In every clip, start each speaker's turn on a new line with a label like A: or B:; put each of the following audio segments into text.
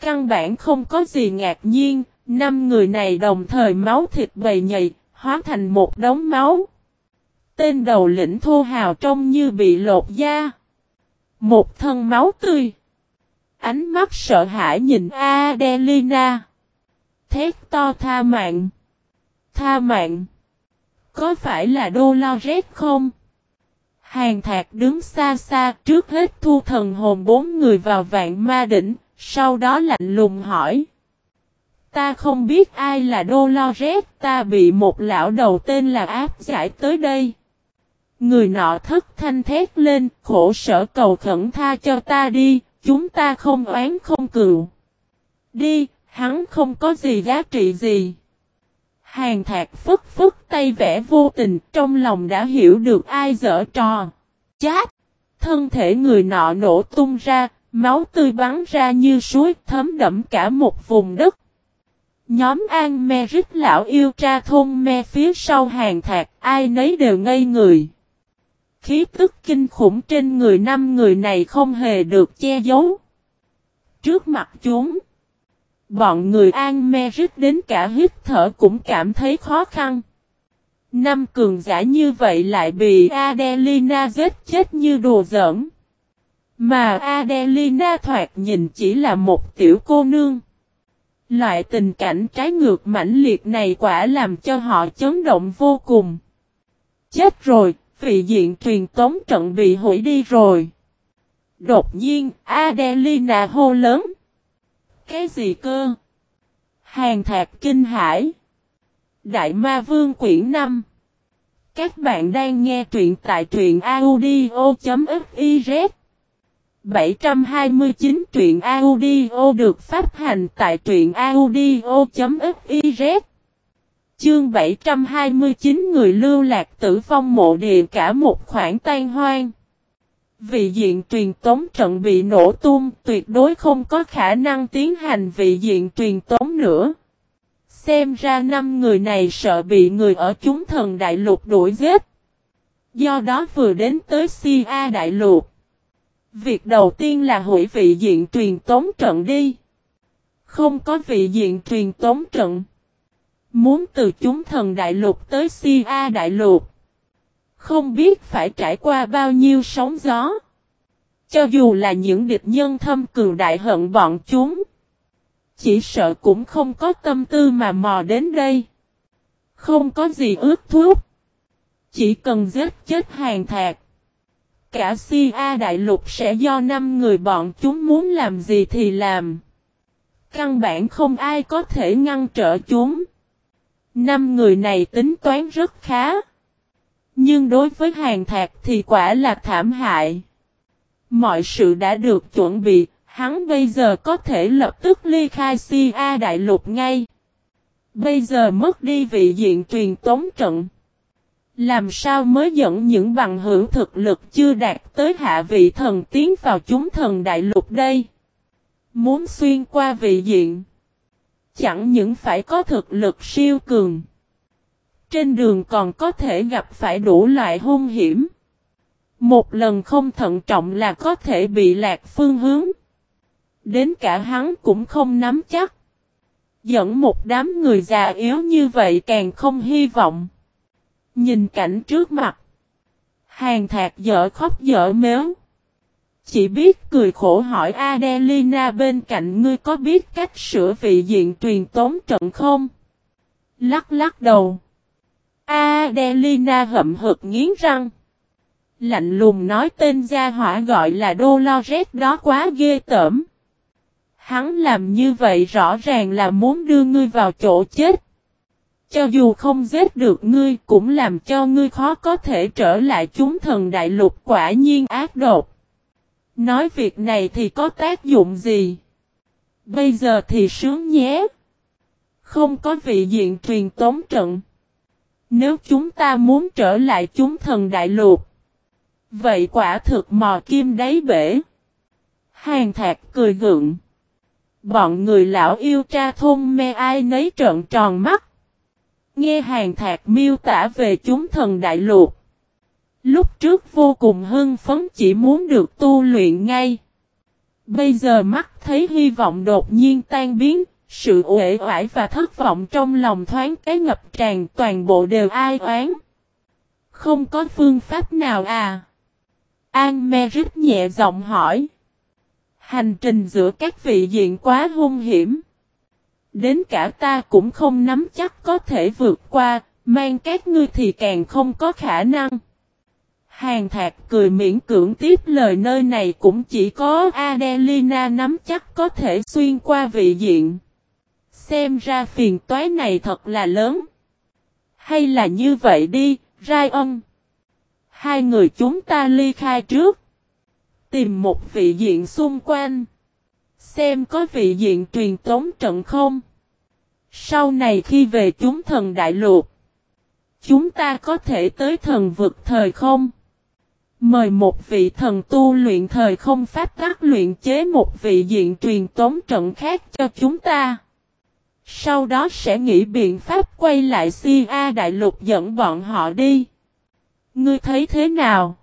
A: Căn bản không có gì ngạc nhiên, 5 người này đồng thời máu thịt bầy nhầy, hóa thành một đống máu. Tên đầu lĩnh thô hào trông như bị lột da. Một thân máu tươi. Ánh mắt sợ hãi nhìn Adelina. Thét to tha mạng. Tha mạng. Có phải là Dolores không? Hàn Thạc đứng xa xa trước hết thu thần hồn 4 người vào vạn ma đỉnh, sau đó lạnh lùng hỏi. Ta không biết ai là Dolores, ta bị một lão đầu tên là áp giải tới đây. Người nọ thất thanh thét lên, khổ sở cầu khẩn tha cho ta đi, chúng ta không oán không cừu. Đi, hắn không có gì giá trị gì. Hàn Thạc phất phất tay vẽ vô tình, trong lòng đã hiểu được ai giở trò. Chát! Thân thể người nọ nổ tung ra, máu tươi bắn ra như suối thấm đẫm cả một vùng đất. Nhóm An Me rít lão yêu tra thôn me phía sau Hàn Thạc, ai nấy đều ngây người. Khí tức kinh khủng trên người 5 người này không hề được che giấu. Trước mặt chúng, bọn người An Me rít đến cả hít thở cũng cảm thấy khó khăn. 5 cường giả như vậy lại bị Adelina giết chết như đồ giỡn. Mà Adelina thoạt nhìn chỉ là một tiểu cô nương. Loại tình cảnh trái ngược mãnh liệt này quả làm cho họ chấn động vô cùng. Chết rồi, vị diện truyền tống trận bị hủy đi rồi. Đột nhiên, Adelina hô lớn. Cái gì cơ? Hàn Thạc kinh hãi. Đại Ma Vương quyển 5. Các bạn đang nghe truyện tại truyện audio.fiz. 729 truyện audio được phát hành tại truyện audio.fiz. Chương 729 người lưu lạc tử vong mộ địa cả một khoảng tan hoang. Vị diện truyền tống trận bị nổ tung, tuyệt đối không có khả năng tiến hành vị diện truyền tống nữa. Xem ra 5 người này sợ bị người ở chúng thần đại lục đuổi giết. Do đó vừa đến tới Sia đại lục. Việc đầu tiên là hủy vị diện truyền tống trận đi. Không có vị diện truyền tống trận. Muốn từ chúng thần đại lục tới Sia đại lục. Không biết phải trải qua bao nhiêu sóng gió. Cho dù là những địch nhân thâm cường đại hận bọn chúng. Chỉ sợ cũng không có tâm tư mà mò đến đây. Không có gì ước thúc. Chỉ cần giết chết Hàn Thạc. Cả Sia đại lục sẽ do 5 người bọn chúng muốn làm gì thì làm. Căn bản không ai có thể ngăn trở chúng. 5 người này tính toán rất khá. Nhưng đối với Hàn Thạc thì quả là thảm hại. Mọi sự đã được chuẩn bị, hắn bây giờ có thể lập tức ly khai Sia đại lục ngay. Bây giờ mất đi vị diện truyền tống trận. Làm sao mới dẫn những bằng hữu thực lực chưa đạt tới hạ vị thần tiến vào chúng thần đại lục đây? Muốn xuyên qua vị diện. Chẳng những phải có thực lực siêu cường. Trên đường còn có thể gặp phải đủ loại hung hiểm. Một lần không thận trọng là có thể bị lạc phương hướng. Đến cả hắn cũng không nắm chắc. Dẫn một đám người già yếu như vậy càng không hy vọng. Nhìn cảnh trước mặt. Hàn Thạc dở khóc dở mếu. Chỉ biết cười khổ hỏi Adelina bên cạnh ngươi có biết cách sửa vị diện truyền tống trận không? Lắc lắc đầu. Adelina hậm hực nghiến răng. Lạnh lùng nói tên gia hỏa gọi là Dolores đó quá ghê tởm. Hắn làm như vậy rõ ràng là muốn đưa ngươi vào chỗ chết. Cho dù không giết được ngươi cũng làm cho ngươi khó có thể trở lại chúng thần đại lục quả nhiên ác độc. Nói việc này thì có tác dụng gì? Bây giờ thì sướng nhé. Không có vị diện truyền tống trận. Nếu chúng ta muốn trở lại chúng thần đại lục. Vậy quả thực mò kim đáy bể. Hàn Thạc cười gượng. Bọn người lão yêu tra thôn me ai nấy trợn tròn mắt. Nghe Hàn Thạc miêu tả về chúng thần đại lục. Lúc trước vô cùng hưng phấn chỉ muốn được tu luyện ngay. Bây giờ mắt thấy hy vọng đột nhiên tan biến, sự uể oải và thất vọng trong lòng thoáng cái ngập tràn, toàn bộ đều ai oán. Không có phương pháp nào à? An-me-rít nhẹ giọng hỏi. Hành trình giữa các vị diện quá hung hiểm. Đến cả ta cũng không nắm chắc có thể vượt qua, mang các ngươi thì càng không có khả năng. Hàn Thạc cười miễn cưỡng tiếp lời, nơi này cũng chỉ có Adelina nắm chắc có thể xuyên qua vị diện. Xem ra phiền toái này thật là lớn. Hay là như vậy đi, Ryan. Hai người chúng ta ly khai trước. Tìm một vị diện xung quanh. Xem có vị diện truyền tống trận không. Sau này khi về chúng thần đại lục, chúng ta có thể tới thần vực thời không. Mời một vị thần tu luyện thời không pháp tắc luyện chế một vị diện truyền tống trận khác cho chúng ta. Sau đó sẽ nghĩ biện pháp quay lại Sia đại lục dẫn bọn họ đi. Ngươi thấy thế nào?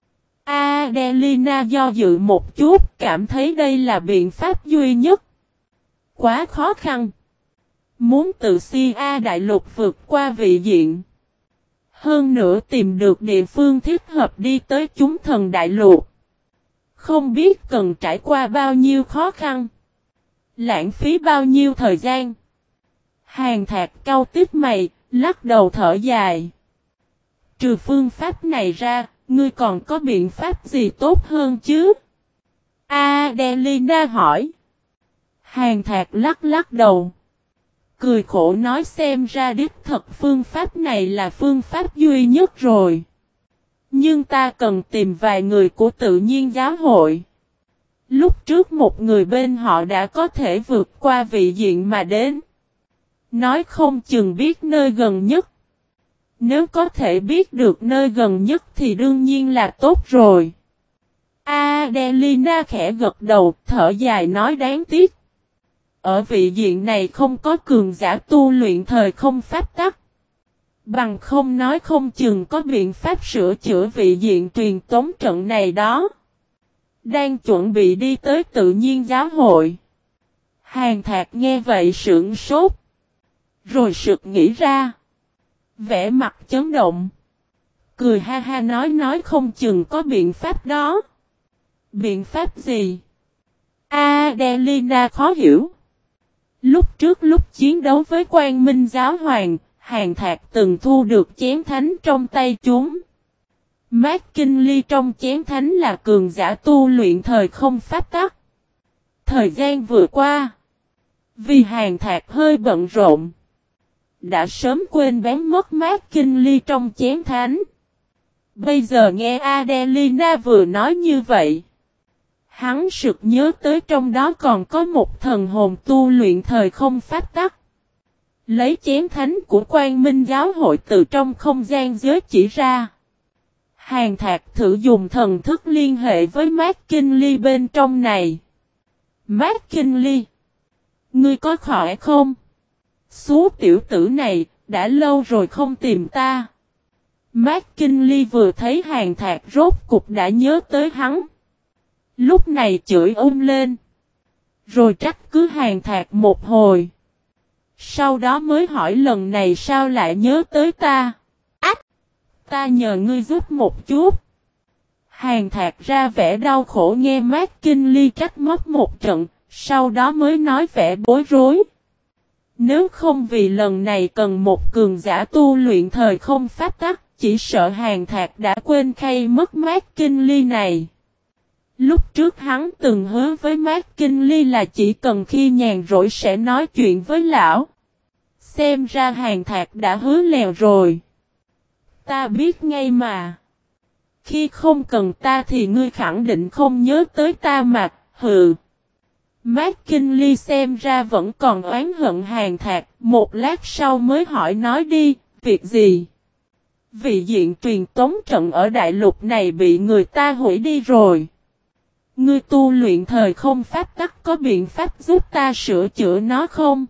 A: Adelina do dự một chút, cảm thấy đây là biện pháp duy nhất. Quá khó khăn. Muốn từ Sia đại lục vượt qua vị diện. Hơn nữa tìm được địa phương thích hợp đi tới chúng thần đại lục. Không biết cần trải qua bao nhiêu khó khăn. Lãng phí bao nhiêu thời gian. Hàn Thạc cau tiếp mày, lắc đầu thở dài. Trừ phương pháp này ra, ngươi còn có biện pháp gì tốt hơn chứ? Adelina hỏi. Hàn Thạc lắc đầu. Cười khổ nói, xem ra đích thật phương pháp này là phương pháp duy nhất rồi. Nhưng ta cần tìm vài người của tự nhiên giáo hội. Lúc trước một người bên họ đã có thể vượt qua vị diện mà đến. Nói không chừng biết nơi gần nhất. Nếu có thể biết được nơi gần nhất thì đương nhiên là tốt rồi. Adelina khẽ gật đầu, thở dài nói đáng tiếc. Ở vị diện này không có cường giả tu luyện thời không pháp tắc. Bằng không nói không chừng có biện pháp sửa chữa vị diện truyền tống trận này đó. Đang chuẩn bị đi tới tự nhiên giáo hội. Hàn Thạc nghe vậy sững sốt. Rồi sực nghĩ ra. Vẻ mặt chấn động. Cười ha ha nói không chừng có biện pháp đó. Biện pháp gì? Adelina khó hiểu. Lúc trước lúc chiến đấu với Quang Minh Giáo Hoàng, Hàn Thạc từng thu được chén thánh trong tay chúng. McKinley trong chén thánh là cường giả tu luyện thời không pháp tắc. Thời gian vừa qua, vì Hàn Thạc hơi bận rộn, đã sớm quên bán mất McKinley trong chén thánh. Bây giờ nghe Adelina vừa nói như vậy, hắn sực nhớ tới trong đó còn có một thần hồn tu luyện thời không pháp tắc. Lấy chén thánh của Quang Minh Giáo hội từ trong không gian giới chỉ ra. Hàn Thạc thử dùng thần thức liên hệ với McKinley bên trong này. McKinley, ngươi có khỏe không? Xú tiểu tử này, đã lâu rồi không tìm ta. McKinley vừa thấy Hàn Thạc rốt cục đã nhớ tới hắn. Lúc này chửi lên. Rồi trách cứ Hàn Thạc một hồi. Sau đó mới hỏi lần này sao lại nhớ tới ta. Ách! Ta nhờ ngươi giúp một chút. Hàn Thạc ra vẻ đau khổ nghe McKinley trách móc một trận. Sau đó mới nói vẻ bối rối. Nếu không vì lần này cần một cường giả tu luyện thời không pháp tắc. Chỉ sợ Hàn Thạc đã quên khay mất McKinley này. Lúc trước hắn từng hứa với McKinley là chỉ cần khi nhàn rỗi sẽ nói chuyện với lão. Xem ra Hàn Thạc đã hứa lèo rồi. Ta biết ngay mà. Khi không cần ta thì ngươi khẳng định không nhớ tới ta mà, hừ. McKinley xem ra vẫn còn oán hận Hàn Thạc, một lát sau mới hỏi nói đi, việc gì? Vị diện truyền tống trận ở đại lục này bị người ta hủy đi rồi. Ngươi tu luyện thời không pháp tắc có biện pháp giúp ta sửa chữa nó không?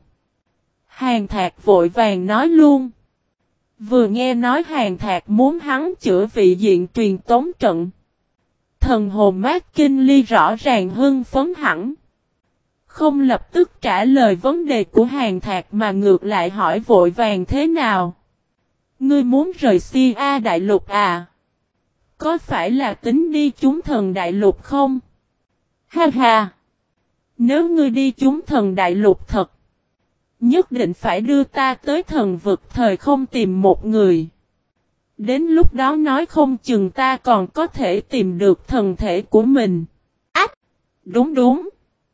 A: Hàn Thạc vội vàng nói luôn. Vừa nghe nói Hàn Thạc muốn hắn chữa vị diện truyền tống trận. Thần hồn McKinley rõ ràng hưng phấn hẳn. Không lập tức trả lời vấn đề của Hàn Thạc mà ngược lại hỏi vội vàng thế nào. Ngươi muốn rời Sia đại lục à? Có phải là tính đi chúng thần đại lục không? Ha ha! Nếu ngươi đi chúng thần đại lục thật, nhất định phải đưa ta tới thần vực thời không tìm một người. Đến lúc đó nói không chừng ta còn có thể tìm được thần thể của mình. Ách! Đúng đúng!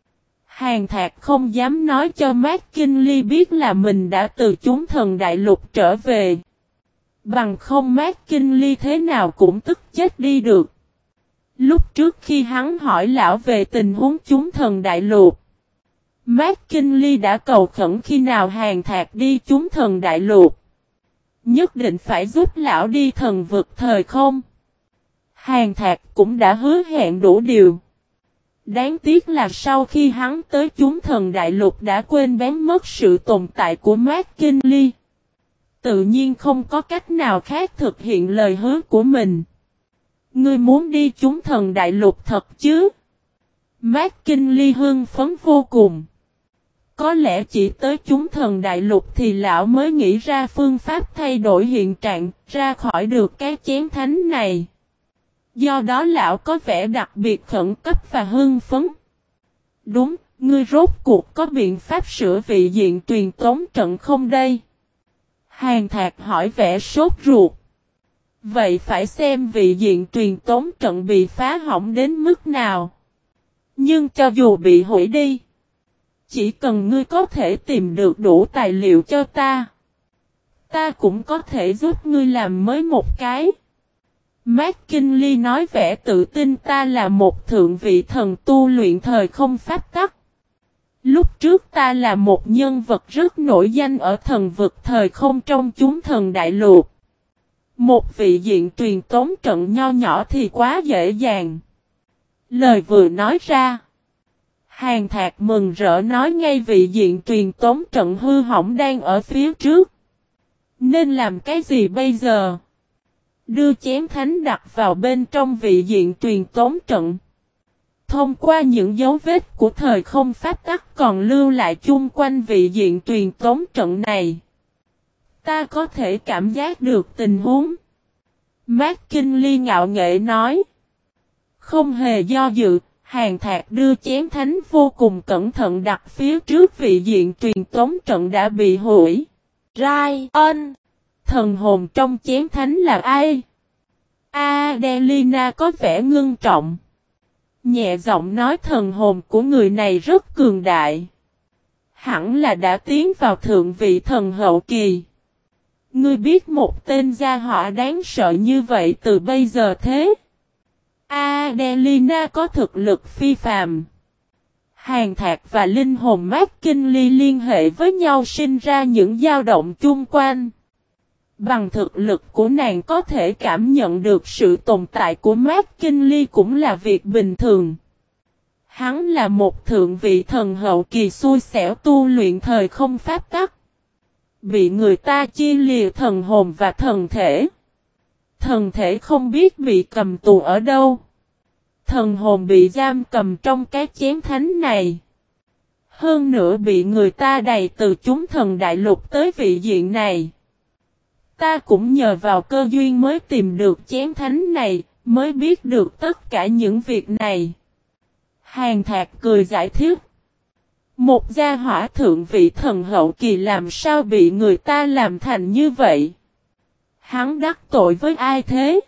A: Hàn Thạc không dám nói cho McKinley biết là mình đã từ chúng thần đại lục trở về. Bằng không McKinley thế nào cũng tức chết đi được. Lúc trước khi hắn hỏi lão về tình huống chúng thần đại lục, McKinley đã cầu khẩn khi nào Hàn Thạc đi chúng thần đại lục, nhất định phải giúp lão đi thần vực thời không. Hàn Thạc cũng đã hứa hẹn đủ điều. Đáng tiếc là sau khi hắn tới chúng thần đại lục đã quên bén mất sự tồn tại của McKinley. Tự nhiên không có cách nào khác thực hiện lời hứa của mình. Ngươi muốn đi chúng thần đại lục thật chứ? McKinley hưng phấn vô cùng. Có lẽ chỉ tới chúng thần đại lục thì lão mới nghĩ ra phương pháp thay đổi hiện trạng, ra khỏi được cái chén thánh này. Do đó lão có vẻ đặc biệt khẩn cấp và hưng phấn. Đúng, ngươi rốt cuộc có biện pháp sửa vị diện truyền tống trận không đây? Hàn Thạc hỏi vẻ sốt ruột. Vậy phải xem vị diện truyền tống trận bị phá hỏng đến mức nào. Nhưng cho dù bị hủy đi, chỉ cần ngươi có thể tìm được đủ tài liệu cho ta, ta cũng có thể giúp ngươi làm mới một cái. McKinley nói vẻ tự tin ta là một thượng vị thần tu luyện thời không pháp tắc. Lúc trước ta là một nhân vật rất nổi danh ở thần vực thời không trong chúng thần đại lục. Một vị diện truyền tống trận nho nhỏ thì quá dễ dàng. Lời vừa nói ra, Hàn Thạc mừng rỡ nói ngay vị diện truyền tống trận hư hỏng đang ở phía trước. Nên làm cái gì bây giờ? Đưa chén thánh đặt vào bên trong vị diện truyền tống trận. Thông qua những dấu vết của thời không pháp tắc còn lưu lại chung quanh vị diện truyền tống trận này, ta có thể cảm giác được tình huống. McKinley ngạo nghễ nói. Không hề do dự, Hàn Thạc đưa chén thánh vô cùng cẩn thận đặt phía trước vị diện truyền tống trận đã bị hủy. Ryan! Thần hồn trong chén thánh là ai? Adelina có vẻ ngưng trọng. Nhẹ giọng nói thần hồn của người này rất cường đại. Hẳn là đã tiến vào thượng vị thần hậu kỳ. Ngươi biết một tên gia họa đáng sợ như vậy từ bây giờ thế? Adelina có thực lực phi phàm. Hàn Thạc và linh hồn McKinley liên hệ với nhau sinh ra những dao động chung quanh. Bằng thực lực của nàng có thể cảm nhận được sự tồn tại của McKinley cũng là việc bình thường. Hắn là một thượng vị thần hậu kỳ xui xẻo tu luyện thời không pháp tắc. Bị người ta chia lìa thần hồn và thần thể. Thần thể không biết bị cầm tù ở đâu. Thần hồn bị giam cầm trong cái chén thánh này. Hơn nữa bị người ta đày từ chúng thần đại lục tới vị diện này. Ta cũng nhờ vào cơ duyên mới tìm được chén thánh này, mới biết được tất cả những việc này. Hàn Thạc cười giải thích. Một gia hỏa thượng vị thần hậu kỳ làm sao bị người ta làm thành như vậy? Hắn đắc tội với ai thế?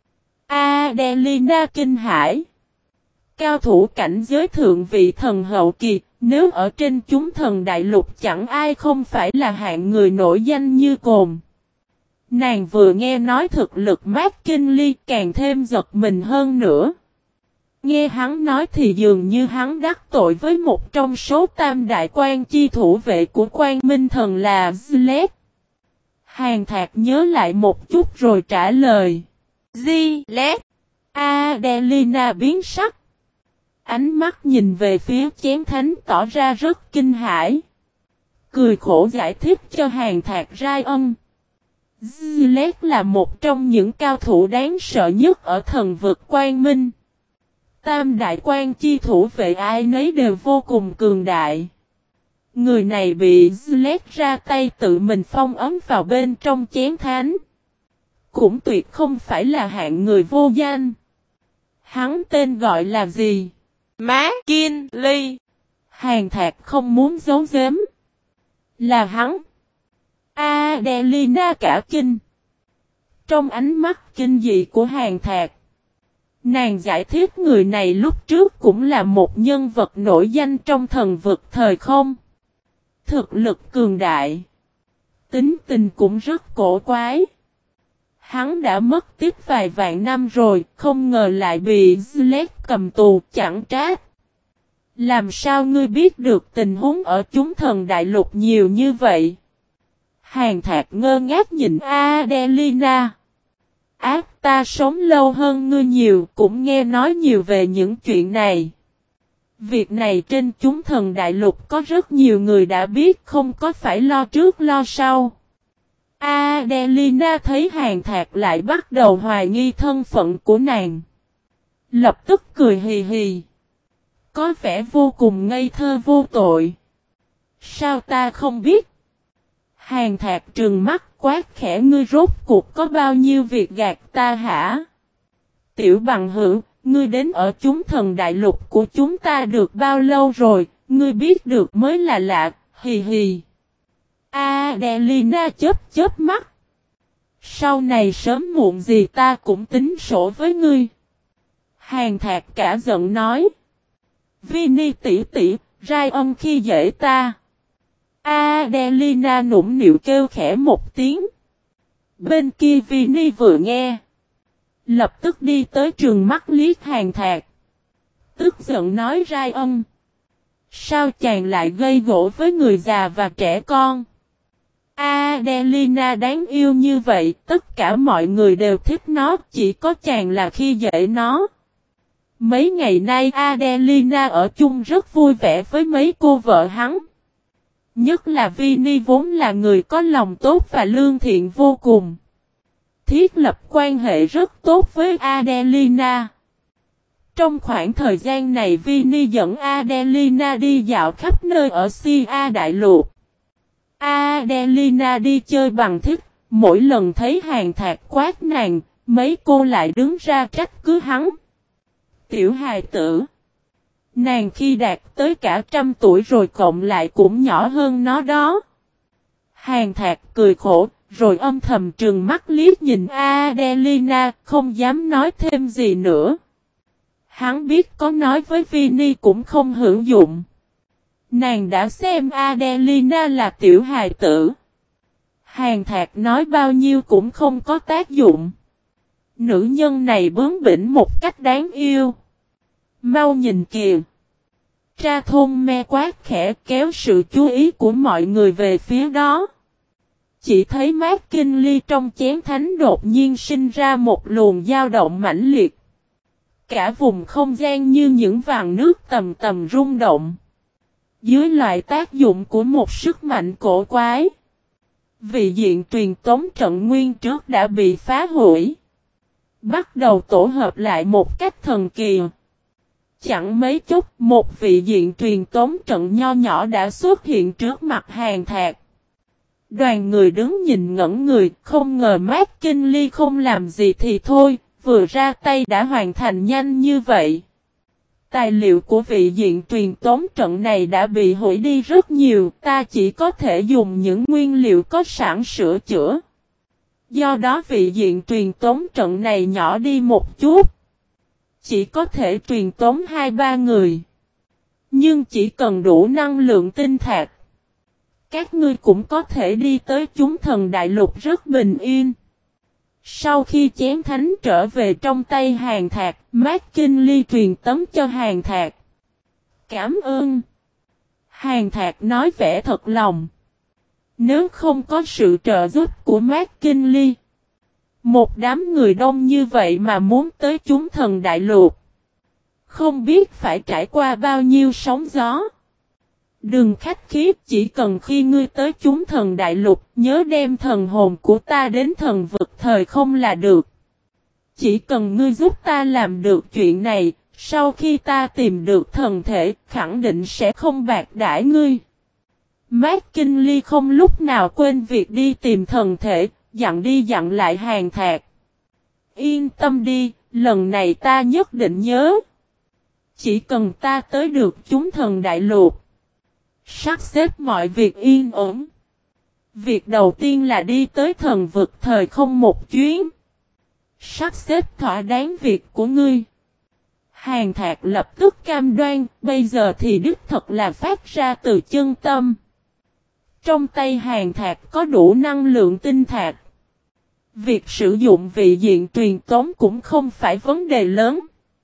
A: Adelina kinh hãi. Cao thủ cảnh giới thượng vị thần hậu kỳ, nếu ở trên chúng thần đại lục chẳng ai không phải là hạng người nổi danh như cồn. Nàng vừa nghe nói thực lực McKinley càng thêm giật mình hơn nữa. Nghe hắn nói thì dường như hắn đắc tội với một trong số tam đại quan chi thủ vệ của Quan Minh Thần là Gillette. Hàn Thạc nhớ lại một chút rồi trả lời. Gillette. Adelina biến sắc. Ánh mắt nhìn về phía chén thánh tỏ ra rất kinh hãi. Cười khổ giải thích cho Hàn Thạc Ryan. Gillette là một trong những cao thủ đáng sợ nhất ở thần vực Quang Minh. Tam đại quan chi thủ vệ ai nấy đều vô cùng cường đại. Người này bị Zlet ra tay tự mình phong ấn vào bên trong chén thánh. Cũng tuyệt không phải là hạng người vô danh. Hắn tên gọi là gì? McKinley. Hàn Thạc không muốn giấu giếm. Là hắn. Adelina cả kinh. Trong ánh mắt kinh dị của Hàn Thạc, nàng giải thích người này lúc trước cũng là một nhân vật nổi danh trong thần vực thời không. Thực lực cường đại. Tính tình cũng rất cổ quái. Hắn đã mất tích vài vạn năm rồi, không ngờ lại bị Zlet cầm tù, chẳng trách. Làm sao ngươi biết được tình huống ở chúng thần đại lục nhiều như vậy? Hàn Thạc ngơ ngác nhìn Adelina. Ta sống lâu hơn ngươi nhiều, cũng nghe nói nhiều về những chuyện này. Việc này trên chúng thần đại lục có rất nhiều người đã biết, không có phải lo trước lo sau. Adelina thấy Hàn Thạc lại bắt đầu hoài nghi thân phận của nàng. Lập tức cười hì hì. Có vẻ vô cùng ngây thơ vô tội. Sao ta không biết? Hàn Thạc trừng mắt quát khẽ, ngươi rốt cuộc có bao nhiêu việc gạt ta hả? Tiểu bằng hữu, ngươi đến ở chúng thần đại lục của chúng ta được bao lâu rồi, ngươi biết được mới là lạ, hì hì. Adelina chớp mắt. Sau này sớm muộn gì ta cũng tính sổ với ngươi. Hàn Thạc cả giận nói. Vinny tỷ tỷ, Ryan khi dễ ta. Adelina nũng nịu kêu khẽ một tiếng. Bên kia Vinny vừa nghe, lập tức đi tới trường mắt liếc Hàn Thạc. Tức giận nói Ryan. Sao chàng lại gây gổ với người già và trẻ con? Adelina đáng yêu như vậy, tất cả mọi người đều thích nó, chỉ có chàng là khi dễ nó. Mấy ngày nay Adelina ở chung rất vui vẻ với mấy cô vợ hắn. Nhất là Vinny vốn là người có lòng tốt và lương thiện vô cùng. Thiết lập quan hệ rất tốt với Adelina. Trong khoảng thời gian này Vinny dẫn Adelina đi dạo khắp nơi ở Sia Đại Lục. Adelina đi chơi bằng thích, mỗi lần thấy Hàn Thạc quát nàng, mấy cô lại đứng ra trách cứ hắn. Tiểu hài tử. Nàng khi đạt tới cả 100 tuổi rồi cộng lại cũng nhỏ hơn nó đó. Hàn Thạc cười khổ, rồi âm thầm trừng mắt liếc nhìn Adelina, không dám nói thêm gì nữa. Hắn biết có nói với Vinny cũng không hữu dụng. Nàng đã xem Adelina là tiểu hài tử. Hàn Thạc nói bao nhiêu cũng không có tác dụng. Nữ nhân này bướng bỉnh một cách đáng yêu. Mau nhìn kìa. Tra thôn me quát khẽ kéo sự chú ý của mọi người về phía đó. Chỉ thấy McKinley trong chén thánh đột nhiên sinh ra một luồng dao động mãnh liệt. Cả vùng không gian như những vàng nước tầm tầm rung động. Dưới loại tác dụng của một sức mạnh cổ quái, vị diện truyền tống trận nguyên trước đã bị phá hủy. Bắt đầu tổ hợp lại một cách thần kỳ. Chẳng mấy chốc, một vị diện truyền tống trận nho nhỏ đã xuất hiện trước mặt Hàn Thạc. Đoàn người đứng nhìn ngẩn người, không ngờ McKinley không làm gì thì thôi, vừa ra tay đã hoàn thành nhanh như vậy. Tài liệu của vị diện truyền tống trận này đã bị hủy đi rất nhiều, ta chỉ có thể dùng những nguyên liệu có sẵn sửa chữa. Do đó vị diện truyền tống trận này nhỏ đi một chút. Chỉ có thể truyền tống 2-3 người. Nhưng chỉ cần đủ năng lượng tinh thạch, các ngươi cũng có thể đi tới chúng thần đại lục rất bình yên. Sau khi chén thánh trở về trong tay Hàn Thạc, McKinley truyền tống cho Hàn Thạc. Cảm ơn. Hàn Thạc nói vẻ thật lòng. Nếu không có sự trợ giúp của McKinley, một đám người đông như vậy mà muốn tới chúng thần đại lục, không biết phải trải qua bao nhiêu sóng gió. Đừng khách khí, chỉ cần khi ngươi tới chúng thần đại lục, nhớ đem thần hồn của ta đến thần vực thời không là được. Chỉ cần ngươi giúp ta làm được chuyện này, Sau khi ta tìm được thần thể, khẳng định sẽ không bạc đãi ngươi. McKinley không lúc nào quên việc đi tìm thần thể, dặn đi dặn lại Hàn Thạc. Yên tâm đi, lần này ta nhất định nhớ. Chỉ cần ta tới được chúng thần đại lục, sắp xếp mọi việc yên ổn. Việc đầu tiên là đi tới thần vực thời không một chuyến. Sắp xếp thỏa đáng việc của ngươi. Hàn Thạc lập tức cam đoan, bây giờ thì đích thật là phát ra từ chân tâm. Trong tay Hàn Thạc có đủ năng lượng tinh thạch. Việc sử dụng vị diện truyền tống cũng không phải vấn đề lớn.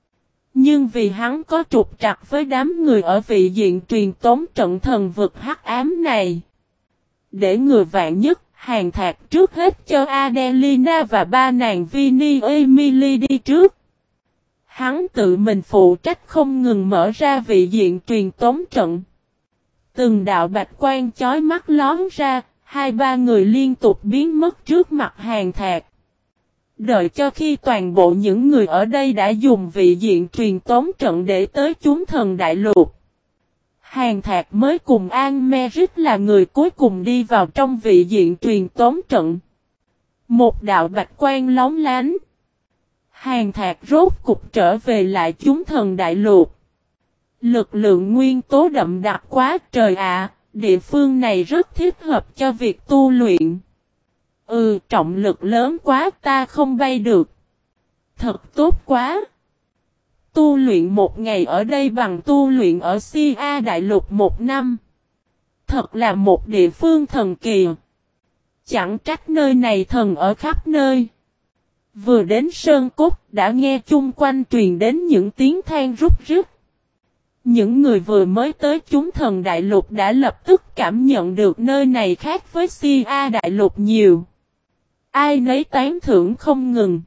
A: Nhưng vì hắn có trục trặc với đám người ở vị diện truyền tống trận thần vực hắc ám này. Để người vạn nhất, Hàn Thạc trước hết cho Adelina và ba nàng Vinnie Emily đi trước. Hắn tự mình phụ trách không ngừng mở ra vị diện truyền tống trận. Từng đạo bạch quang chói mắt lón ra, hai ba người liên tục biến mất trước mặt Hàn Thạc. Đợi cho khi toàn bộ những người ở đây đã dùng vị diện truyền tống trận để tới chúng thần đại lục. Hàn Thạc mới cùng An Merit là người cuối cùng đi vào trong vị diện truyền tống trận. Một đạo bạch quang lóng lánh. Hàn Thạc rốt cục trở về lại chúng thần đại lục. Lực lượng nguyên tố đậm đặc quá trời ạ, địa phương này rất thích hợp cho việc tu luyện. Trọng lực lớn quá ta không bay được. Thật tốt quá. Tu luyện một ngày ở đây bằng tu luyện ở Sia Đại Lục một năm. Thật là một địa phương thần kỳ. Chẳng trách nơi này thần ở khắp nơi. Vừa đến Sơn Cốt đã nghe chung quanh truyền đến những tiếng than rúc rít. Những người vừa mới tới chúng thần đại lục đã lập tức cảm nhận được nơi này khác với Sia Đại Lục nhiều. Ai nấy tán thưởng không ngừng.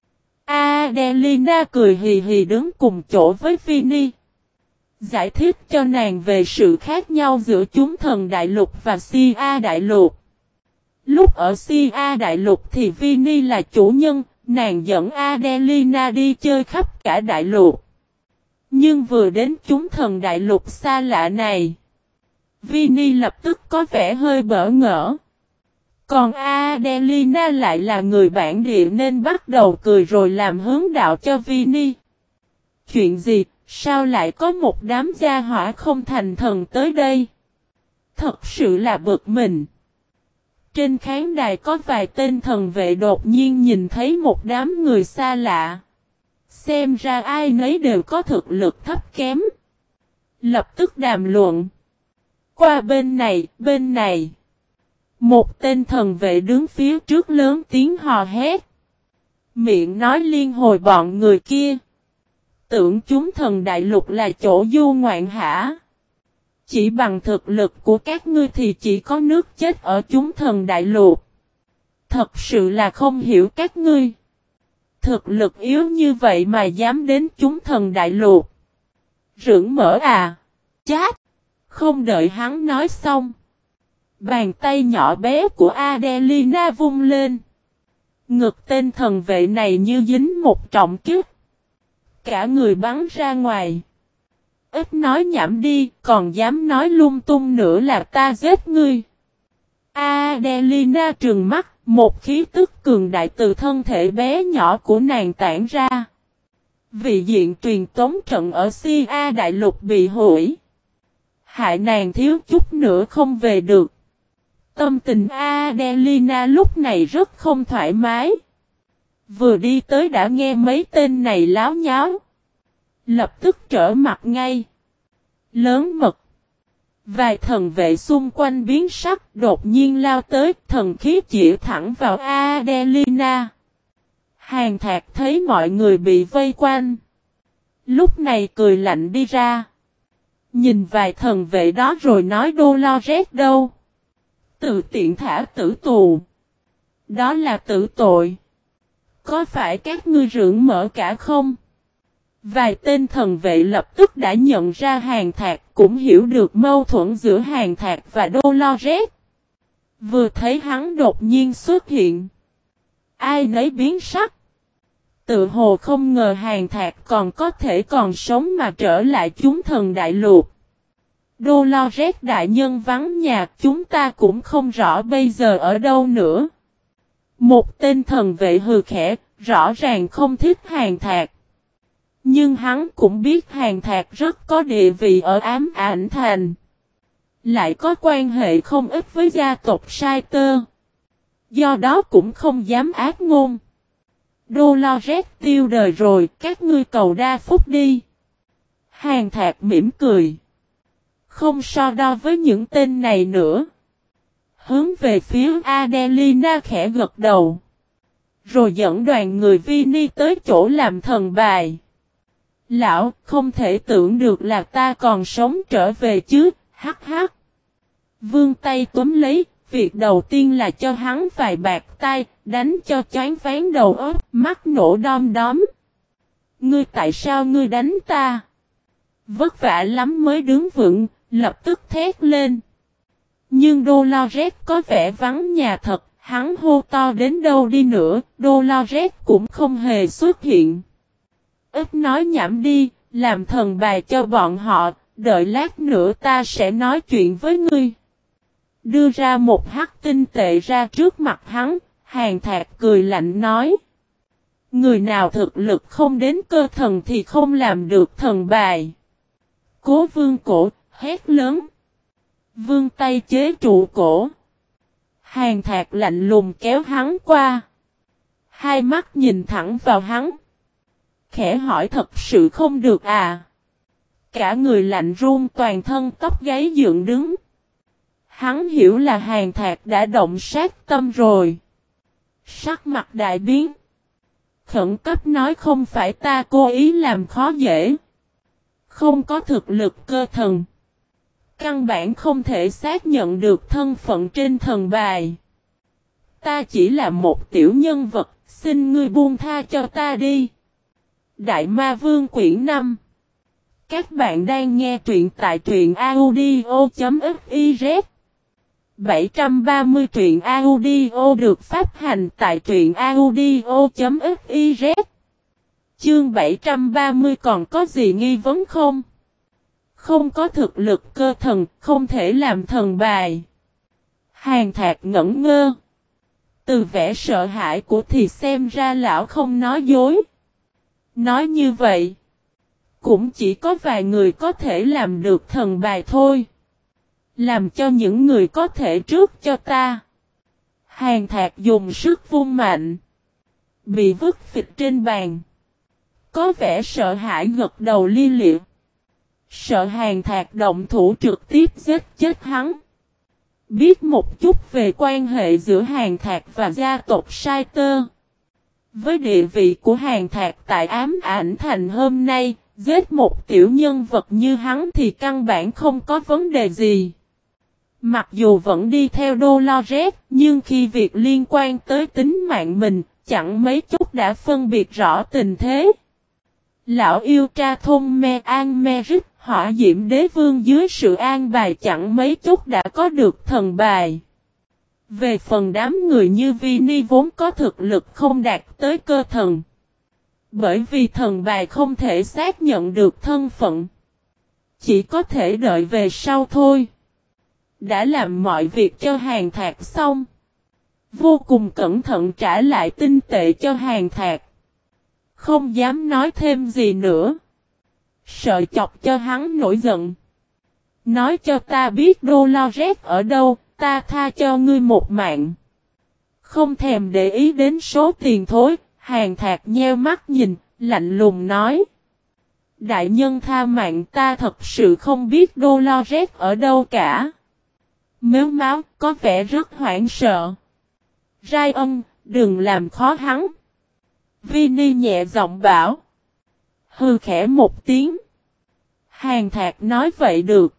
A: Adelina cười hì hì đứng cùng chỗ với Vinnie. Giải thích cho nàng về sự khác nhau giữa chúng thần đại lục và Sia Đại Lục. Lúc ở Sia Đại Lục thì Vinnie là chủ nhân, nàng dẫn Adelina đi chơi khắp cả đại lục. Nhưng vừa đến chúng thần đại lục xa lạ này, Vinnie lập tức có vẻ hơi bỡ ngỡ. Còn Adelina lại là người bản địa nên bắt đầu cười rồi làm hướng đạo cho Vinnie. Chuyện gì, sao lại có một đám gia hỏa không thành thần tới đây? Thật sự là bực mình. Trên khán đài có vài tên thần vệ đột nhiên nhìn thấy một đám người xa lạ. Xem ra ai nấy đều có thực lực thấp kém. Lập tức đàm luận. Qua bên này, bên này. Một tên thần vệ đứng phía trước lớn tiếng hò hét. Miệng nói liên hồi bọn người kia. Tưởng chúng thần đại lục là chỗ du ngoạn hả? Chỉ bằng thực lực của các ngươi thì chỉ có nước chết ở chúng thần đại lục. Thật sự là không hiểu các ngươi. Thực lực yếu như vậy mà dám đến chúng thần đại lục. Rưỡng mở à? Chát! Không đợi hắn nói xong. Bàn tay nhỏ bé của Adelina vung lên. Ngực tên thần vệ này như dính một trọng kích. Cả người bắn ra ngoài. Ít nói nhảm đi, còn dám nói lung tung nữa là ta giết ngươi. Adelina trừng mắt, một khí tức cường đại từ thân thể bé nhỏ của nàng tản ra. Vị diện truyền tống trận ở Sia Đại Lục bị hủy. Hại nàng thiếu chút nữa không về được. Tâm tình Adelina lúc này rất không thoải mái. Vừa đi tới đã nghe mấy tên này láo nháo. Lập tức trở mặt ngay. Lớn mật. Vài thần vệ xung quanh biến sắc đột nhiên lao tới thần khí chỉ thẳng vào Adelina. Hàn Thạc thấy mọi người bị vây quanh. Lúc này cười lạnh đi ra. Nhìn vài thần vệ đó rồi nói Dolores đâu. Tự tiện thả tử tù. Đó là tử tội. Có phải các ngươi rưỡng mở cả không? Vài tên thần vệ lập tức đã nhận ra Hàn Thạc cũng hiểu được mâu thuẫn giữa Hàn Thạc và Dolores. Vừa thấy hắn đột nhiên xuất hiện. Ai nấy biến sắc. Tự hồ không ngờ Hàn Thạc còn có thể còn sống mà trở lại chúng thần đại lục. Dolores đại nhân vắng nhà, chúng ta cũng không rõ bây giờ ở đâu nữa. Một tên thần vệ hừ khẽ, rõ ràng không thích Hàn Thạc. Nhưng hắn cũng biết Hàn Thạc rất có địa vị ở Ám Ảnh Thành. Lại có quan hệ không ít với gia tộc Sai Tơ. Do đó cũng không dám ác ngôn. Dolores tiêu đời rồi, các ngươi cầu đa phúc đi. Hàn Thạc mỉm cười. Không so đo với những tên này nữa. Hướng về phía Adelina khẽ gật đầu. Rồi dẫn đoàn người Vini tới chỗ làm thần bài. Lão, không thể tưởng được là ta còn sống trở về chứ, hắc hắc. Vương tay túm lấy, việc đầu tiên là cho hắn vài bạc tay, đánh cho choáng váng đầu óc, mắt nổ đom đóm. Ngươi tại sao ngươi đánh ta? Vất vả lắm mới đứng vững, lập tức thét lên. Nhưng Dolores có vẻ vắng nhà thật, hắn hô to đến đâu đi nữa, Dolores cũng không hề xuất hiện. Ít nói nhảm đi, làm thần bài cho bọn họ, đợi lát nữa ta sẽ nói chuyện với ngươi. Đưa ra một hắc tinh tệ ra trước mặt hắn, Hàn Thạc cười lạnh nói. Người nào thực lực không đến cơ thần thì không làm được thần bài. Cố vương cổ, hét lớn. Vương tay chế trụ cổ. Hàn Thạc lạnh lùng kéo hắn qua. Hai mắt nhìn thẳng vào hắn. Khẽ hỏi thật sự không được à? Cả người lạnh run toàn thân tóc gáy dựng đứng. Hắn hiểu là Hàn Thạc đã động sát tâm rồi. Sắc mặt đại biến. Khẩn cấp nói không phải ta cố ý làm khó dễ. Không có thực lực cơ thần. Căn bản không thể xác nhận được thân phận trên thần bài. Ta chỉ là một tiểu nhân vật, xin ngươi buông tha cho ta đi. Đại Ma Vương quyển 5. Các bạn đang nghe truyện tại truyện audio.fiz. 730 truyện audio được phát hành tại truyện audio.fiz. Chương 730 còn có gì nghi vấn không? Không có thực lực cơ thần, không thể làm thần bài. Hàn Thạc ngẩn ngơ. Từ vẻ sợ hãi của thì xem ra lão không nói dối. Nói như vậy, cũng chỉ có vài người có thể làm được thần bài thôi. Làm cho những người có thể trước cho ta. Hàn Thạc dùng sức vung mạnh. Bị vứt phịch trên bàn. Có vẻ sợ hãi gật đầu li liệt. Sợ Hàn Thạc động thủ trực tiếp giết chết hắn. Biết một chút về quan hệ giữa Hàn Thạc và gia tộc Sai Tơ. Với địa vị của Hàn Thạc tại Ám Ảnh Thành hôm nay, giết một tiểu nhân vật như hắn thì căn bản không có vấn đề gì. Mặc dù vẫn đi theo Dolores, nhưng khi việc liên quan tới tính mạng mình, chẳng mấy chút đã phân biệt rõ tình thế. Lão yêu tra thôn Me An Merit, Hỏa Diễm Đế Vương dưới sự an bài chẳng mấy chút đã có được thần bài. Về phần đám người như Vini vốn có thực lực không đạt tới cơ thần. Bởi vì thần bài không thể xác nhận được thân phận. Chỉ có thể đợi về sau thôi. Đã làm mọi việc cho Hàn Thạc xong. Vô cùng cẩn thận trả lại tinh tệ cho Hàn Thạc. Không dám nói thêm gì nữa. Sợ chọc cho hắn nổi giận. Nói cho ta biết Dolores ở đâu, ta tha cho ngươi một mạng. Không thèm để ý đến số tiền thối, Hàn Thạc nheo mắt nhìn, lạnh lùng nói. Đại nhân tha mạng ta thật sự không biết Dolores ở đâu cả. Mếu máu có vẻ rất hoảng sợ. Ryan, đừng làm khó hắn. Vini nhẹ giọng bảo. Hư khẽ một tiếng. Hàn Thạc nói vậy được.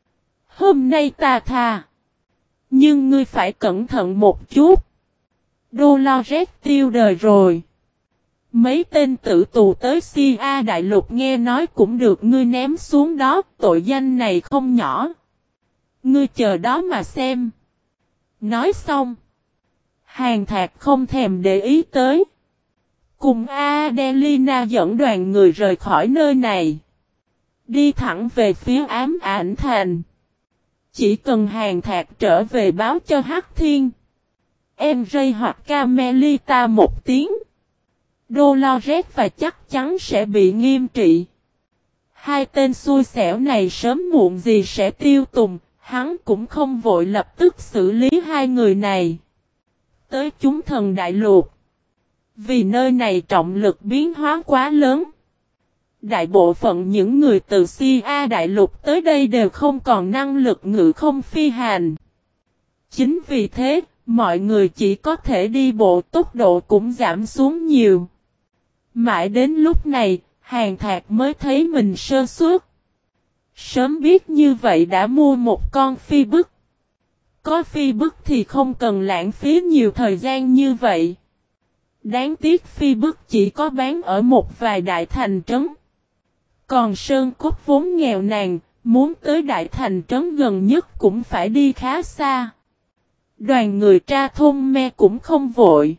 A: Hôm nay ta tha. Nhưng ngươi phải cẩn thận một chút. Dolores tiêu đời rồi. Mấy tên tử tù tới Sia Đại Lục nghe nói cũng được ngươi ném xuống đó. Tội danh này không nhỏ. Ngươi chờ đó mà xem. Nói xong. Hàn Thạc không thèm để ý tới. Cùng Adelina dẫn đoàn người rời khỏi nơi này. Đi thẳng về phía Ám Ảnh Thành. Chỉ cần Hàn Thạc trở về báo cho Hắc Thiên, MJ hoặc Carmelita một tiếng, Dolores và chắc chắn sẽ bị nghiêm trị. Hai tên xui xẻo này sớm muộn gì sẽ tiêu tùng, hắn cũng không vội lập tức xử lý hai người này. Tới chúng thần đại lục. Vì nơi này trọng lực biến hóa quá lớn. Đại bộ phận những người từ Sia đại lục tới đây đều không còn năng lực ngự không phi hành. Chính vì thế, mọi người chỉ có thể đi bộ, tốc độ cũng giảm xuống nhiều. Mãi đến lúc này, Hàn Thạc mới thấy mình sơ suất. Sớm biết như vậy đã mua một con phi bức. Có phi bức thì không cần lãng phí nhiều thời gian như vậy. Đáng tiếc phi bức chỉ có bán ở một vài đại thành trấn. Còn Sơn Cốt vốn nghèo nàn, muốn tới đại thành trấn gần nhất cũng phải đi khá xa. Đoàn người Tra Thôn Me cũng không vội.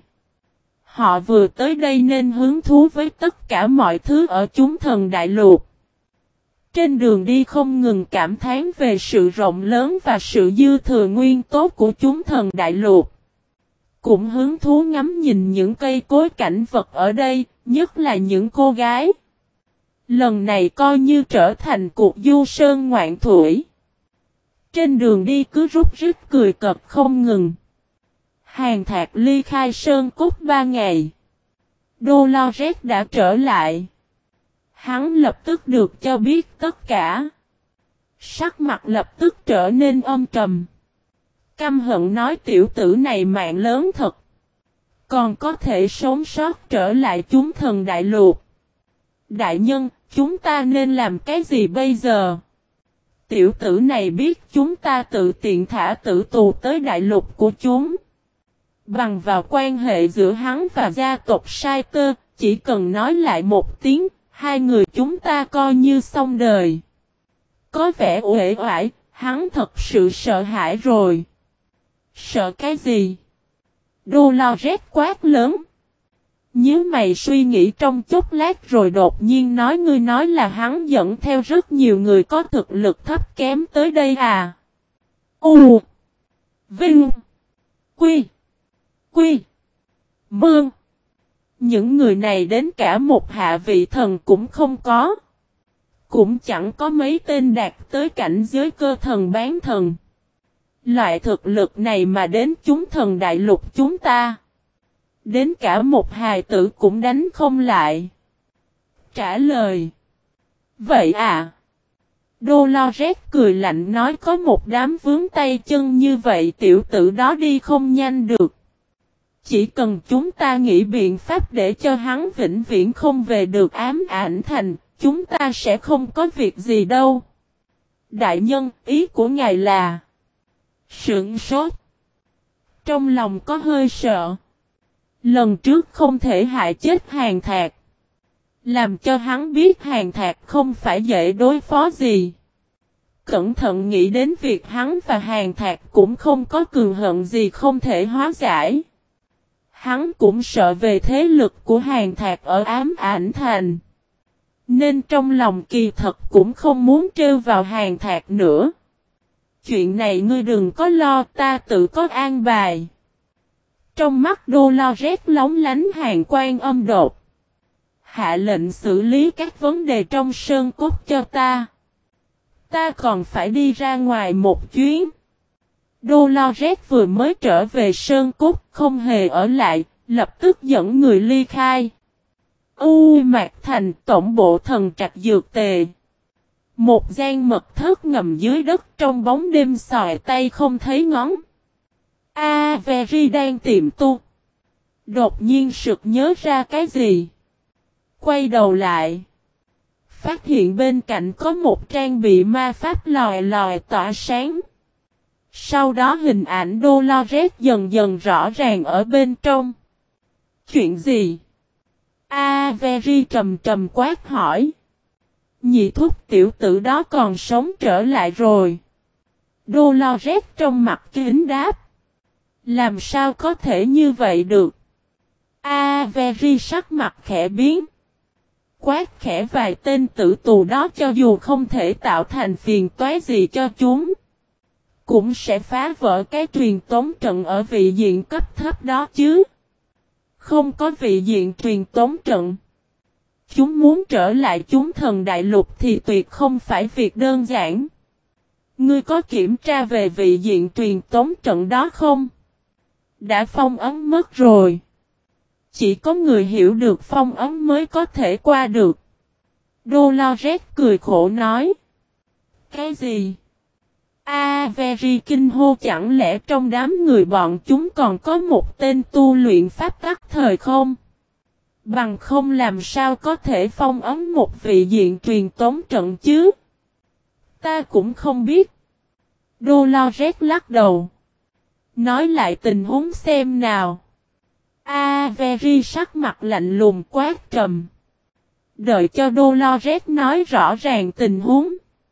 A: Họ vừa tới đây nên hứng thú với tất cả mọi thứ ở chúng thần đại lục. Trên đường đi không ngừng cảm thán về sự rộng lớn và sự dư thừa nguyên tố của chúng thần đại lục. Cũng hứng thú ngắm nhìn những cây cối cảnh vật ở đây, nhất là những cô gái. Lần này coi như trở thành cuộc du sơn ngoạn thủy. Trên đường đi cứ rút rít cười cợt không ngừng. Hàn Thạc ly khai Sơn Cốt 3 ngày. Dolores đã trở lại. Hắn lập tức được cho biết tất cả. Sắc mặt lập tức trở nên âm trầm. Căm hận nói tiểu tử này mạng lớn thật. Còn có thể sống sót trở lại chúng thần đại lục. Đại nhân, chúng ta nên làm cái gì bây giờ? Tiểu tử này biết chúng ta tự tiện thả tử tù tới đại lục của chúng. Bằng vào quan hệ giữa hắn và gia tộc Sai Tơ, chỉ cần nói lại một tiếng, hai người chúng ta coi như xong đời. Có vẻ uể oải, hắn thật sự sợ hãi rồi. Sợ cái gì? Dolores quát lớn. Nhớ mày suy nghĩ trong chốc lát rồi đột nhiên nói ngươi nói là hắn dẫn theo rất nhiều người có thực lực thấp kém tới đây à? U Vinh Quy Quy Mương. Những người này đến cả một hạ vị thần cũng không có. Cũng chẳng có mấy tên đạt tới cảnh giới cơ thần bán thần. Loại thực lực này mà đến chúng thần đại lục chúng ta. Đến cả một hài tử cũng đánh không lại. Trả lời. Vậy à? Dolores cười lạnh nói có một đám vướng tay chân như vậy tiểu tử đó đi không nhanh được. Chỉ cần chúng ta nghĩ biện pháp để cho hắn vĩnh viễn không về được Ám Ảnh Thành, chúng ta sẽ không có việc gì đâu. Đại nhân, ý của ngài là... Sửng sốt. Trong lòng có hơi sợ. Lần trước không thể hại chết Hàn Thạc. Làm cho hắn biết Hàn Thạc không phải dễ đối phó gì. Cẩn thận nghĩ đến việc hắn và Hàn Thạc cũng không có cừu hận gì không thể hóa giải. Hắn cũng sợ về thế lực của Hàn Thạc ở Ám Ảnh Thành. Nên trong lòng kỳ thật cũng không muốn trêu vào Hàn Thạc nữa. Chuyện này ngươi đừng có lo, ta tự có an bài. Trong mắt Dolores lóng lánh hàn quang âm đột. Hạ lệnh xử lý các vấn đề trong Sơn Cốt cho ta. Ta còn phải đi ra ngoài một chuyến. Dolores vừa mới trở về Sơn Cốt, không hề ở lại, lập tức dẫn người ly khai. Mạc Thành, tổng bộ thần trạch dược tề. Một gian mật thất ngầm dưới đất trong bóng đêm xòe tay không thấy ngón. Avery đang tìm tu. Đột nhiên sực nhớ ra cái gì. Quay đầu lại. Phát hiện bên cạnh có một trang bị ma pháp lòi lòi tỏa sáng. Sau đó hình ảnh Dolores dần dần rõ ràng ở bên trong. Chuyện gì? Avery trầm trầm quát hỏi. Nhị thúc tiểu tử đó còn sống trở lại rồi. Dolores trong mặt kính đáp. Làm sao có thể như vậy được? Avery sắc mặt khẽ biến. Quát khẽ vài tên tử tù đó cho dù không thể tạo thành phiền toái gì cho chúng, cũng sẽ phá vỡ cái truyền tống trận ở vị diện cấp thấp đó chứ. Không có vị diện truyền tống trận, chúng muốn trở lại chúng thần đại lục thì tuyệt không phải việc đơn giản. Ngươi có kiểm tra về vị diện truyền tống trận đó không? Đã phong ấn mất rồi. Chỉ có người hiểu được phong ấn mới có thể qua được. Dolores cười khổ nói. Cái gì? Avery kinh hô, chẳng lẽ trong đám người bọn chúng còn có một tên tu luyện pháp tắc thời không? Bằng không làm sao có thể phong ấn một vị diện truyền tống trận chứ? Ta cũng không biết. Dolores lắc đầu. Nói lại tình huống xem nào. Avery sắc mặt lạnh lùng quát trầm. Đợi cho Dolores nói rõ ràng tình huống.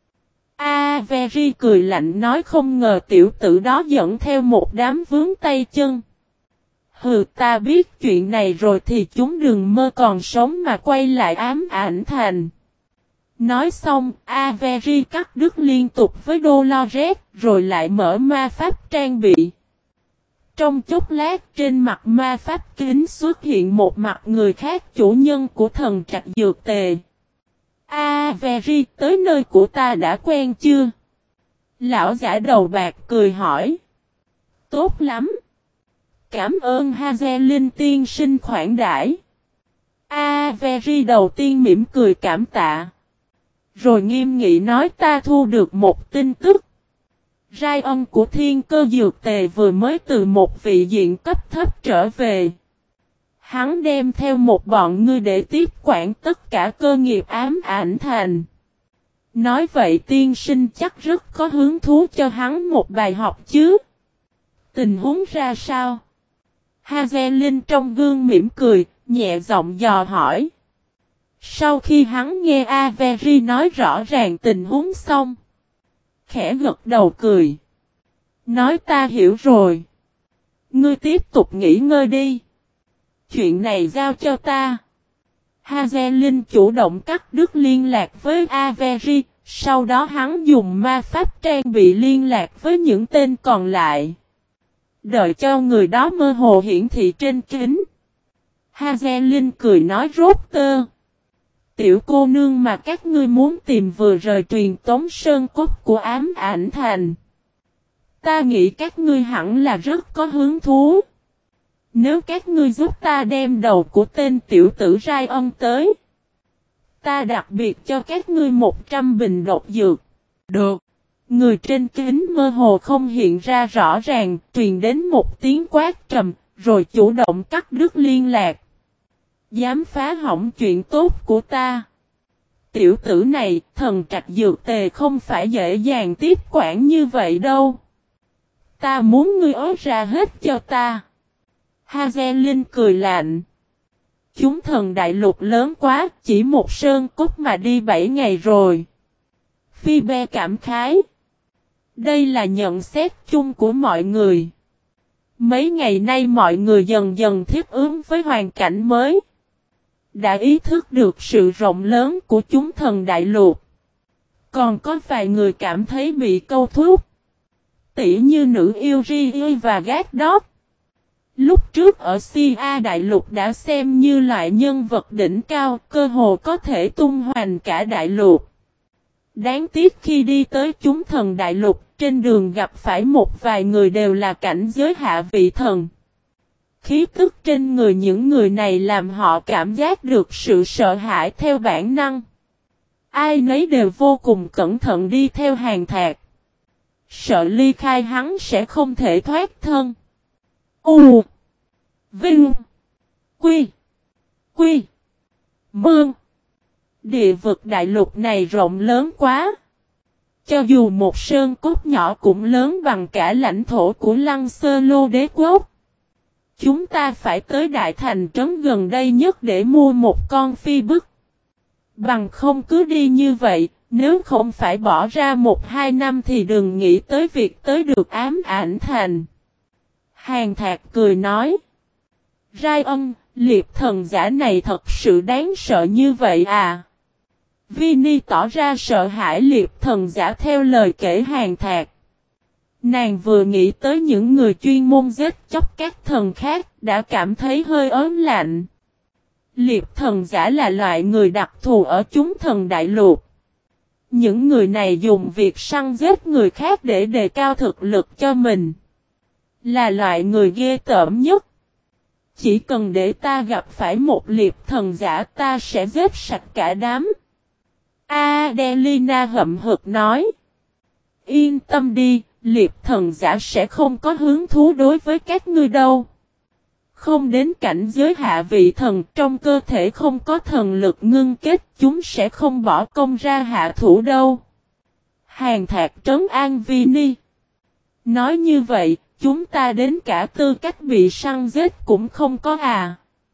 A: Avery cười lạnh nói, không ngờ tiểu tử đó dẫn theo một đám vướng tay chân. Hừ, ta biết chuyện này rồi thì chúng đừng mơ còn sống mà quay lại ám ảnh thành. Nói xong, Avery cắt đứt liên tục với Dolores, rồi lại mở ma pháp trang bị. Trong chốc lát, trên mặt ma pháp kính xuất hiện một mặt người khác, chủ nhân của thần trạch dược tề. Avery, tới nơi của ta đã quen chưa? Lão giả đầu bạc cười hỏi. Tốt lắm. Cảm ơn Hazelin tiên sinh khoản đãi. Avery đầu tiên mỉm cười cảm tạ. Rồi nghiêm nghị nói, ta thu được một tin tức. Ryan của thiên cơ dược tề vừa mới từ một vị diện cấp thấp trở về. Hắn đem theo một bọn ngươi để tiếp quản tất cả cơ nghiệp ám ảnh thành. Nói vậy tiên sinh chắc rất có hứng thú cho hắn một bài học chứ. Tình huống ra sao? Hazelin trong gương mỉm cười, nhẹ giọng dò hỏi. Sau khi hắn nghe Avery nói rõ ràng tình huống xong, khẽ gật đầu cười. Nói ta hiểu rồi. Ngươi tiếp tục nghỉ ngơi đi. Chuyện này giao cho ta. Hazelin chủ động cắt đứt liên lạc với Avery, sau đó hắn dùng ma pháp trang bị liên lạc với những tên còn lại. Đợi cho người đó mơ hồ hiển thị trên kính. Hazelin cười nói, rốt tơ. Tiểu cô nương mà các ngươi muốn tìm vừa rời truyền tống sơn cốt của ám ảnh thành. Ta nghĩ các ngươi hẳn là rất có hứng thú. Nếu các ngươi giúp ta đem đầu của tên tiểu tử Ryan tới, ta đặc biệt cho các ngươi 100 bình độc dược. Được. Người trên kính mơ hồ không hiện ra rõ ràng, truyền đến một tiếng quát trầm, rồi chủ động cắt đứt liên lạc. Dám phá hỏng chuyện tốt của ta. Tiểu tử này, thần trạch dược tề không phải dễ dàng tiếp quản như vậy đâu. Ta muốn ngươi ối ra hết cho ta. Hazelin cười lạnh. Chúng thần đại lục lớn quá, chỉ một sơn cốt mà đi 7 ngày rồi. Phoebe cảm khái. Đây là nhận xét chung của mọi người. Mấy ngày nay mọi người dần dần thích ứng với hoàn cảnh mới. Đã ý thức được sự rộng lớn của chúng thần đại lục. Còn có vài người cảm thấy bị câu thúc. Tỉ như nữ yêu Ri và Gadot. Lúc trước ở Sia đại lục đã xem như loại nhân vật đỉnh cao, cơ hồ có thể tung hoành cả đại lục. Đáng tiếc khi đi tới chúng thần đại lục, trên đường gặp phải một vài người đều là cảnh giới hạ vị thần. Khí tức trên người những người này làm họ cảm giác được sự sợ hãi theo bản năng. Ai nấy đều vô cùng cẩn thận đi theo hàng thạc. Sợ ly khai hắn sẽ không thể thoát thân. U Vinh Quy Quy Mương. Địa vực đại lục này rộng lớn quá. Cho dù một sơn cốt nhỏ cũng lớn bằng cả lãnh thổ của Lăng Sơ Lô đế quốc. Chúng ta phải tới đại thành trấn gần đây nhất để mua một con phi bức. Bằng không cứ đi như vậy, nếu không phải bỏ ra 1-2 năm thì đừng nghĩ tới việc tới được ám ảnh thành. Hàng thạc cười nói. Ryan, liệp thần giả này thật sự đáng sợ như vậy à? Vinny tỏ ra sợ hãi liệp thần giả theo lời kể Hàn Thạc. Nàng vừa nghĩ tới những người chuyên môn giết chóc các thần khác đã cảm thấy hơi ớn lạnh. Liệp thần giả là loại người đặc thù ở chúng thần đại lục. Những người này dùng việc săn giết người khác để đề cao thực lực cho mình. Là loại người ghê tởm nhất. Chỉ cần để ta gặp phải một liệp thần giả ta sẽ giết sạch cả đám. Adelina hậm hực nói. Yên tâm đi, liệp thần giả sẽ không có hứng thú đối với các ngươi đâu. Không đến cảnh giới hạ vị thần, trong cơ thể không có thần lực ngưng kết, chúng sẽ không bỏ công ra hạ thủ đâu. Hàn Thạc trấn an Vinny. Nói như vậy, chúng ta đến cả tư cách bị săn giết cũng không có à.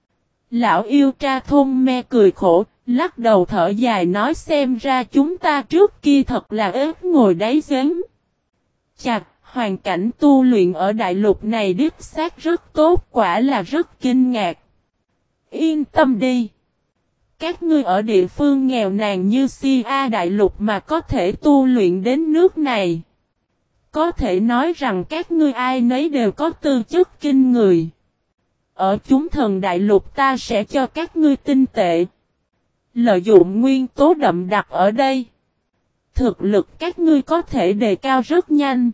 A: Lão yêu tra thôn me cười khổ, lắc đầu thở dài nói xem ra chúng ta trước kia thật là ếch ngồi đáy giếng. Chặt, hoàn cảnh tu luyện ở đại lục này đích xác rất tốt, quả là rất kinh ngạc. Yên tâm đi. Các ngươi ở địa phương nghèo nàn như Sia đại lục mà có thể tu luyện đến nước này. Có thể nói rằng các ngươi ai nấy đều có tư chất kinh người. Ở chúng thần đại lục ta sẽ cho các ngươi tinh tệ. Lợi dụng nguyên tố đậm đặc ở đây. Thực lực các ngươi có thể đề cao rất nhanh.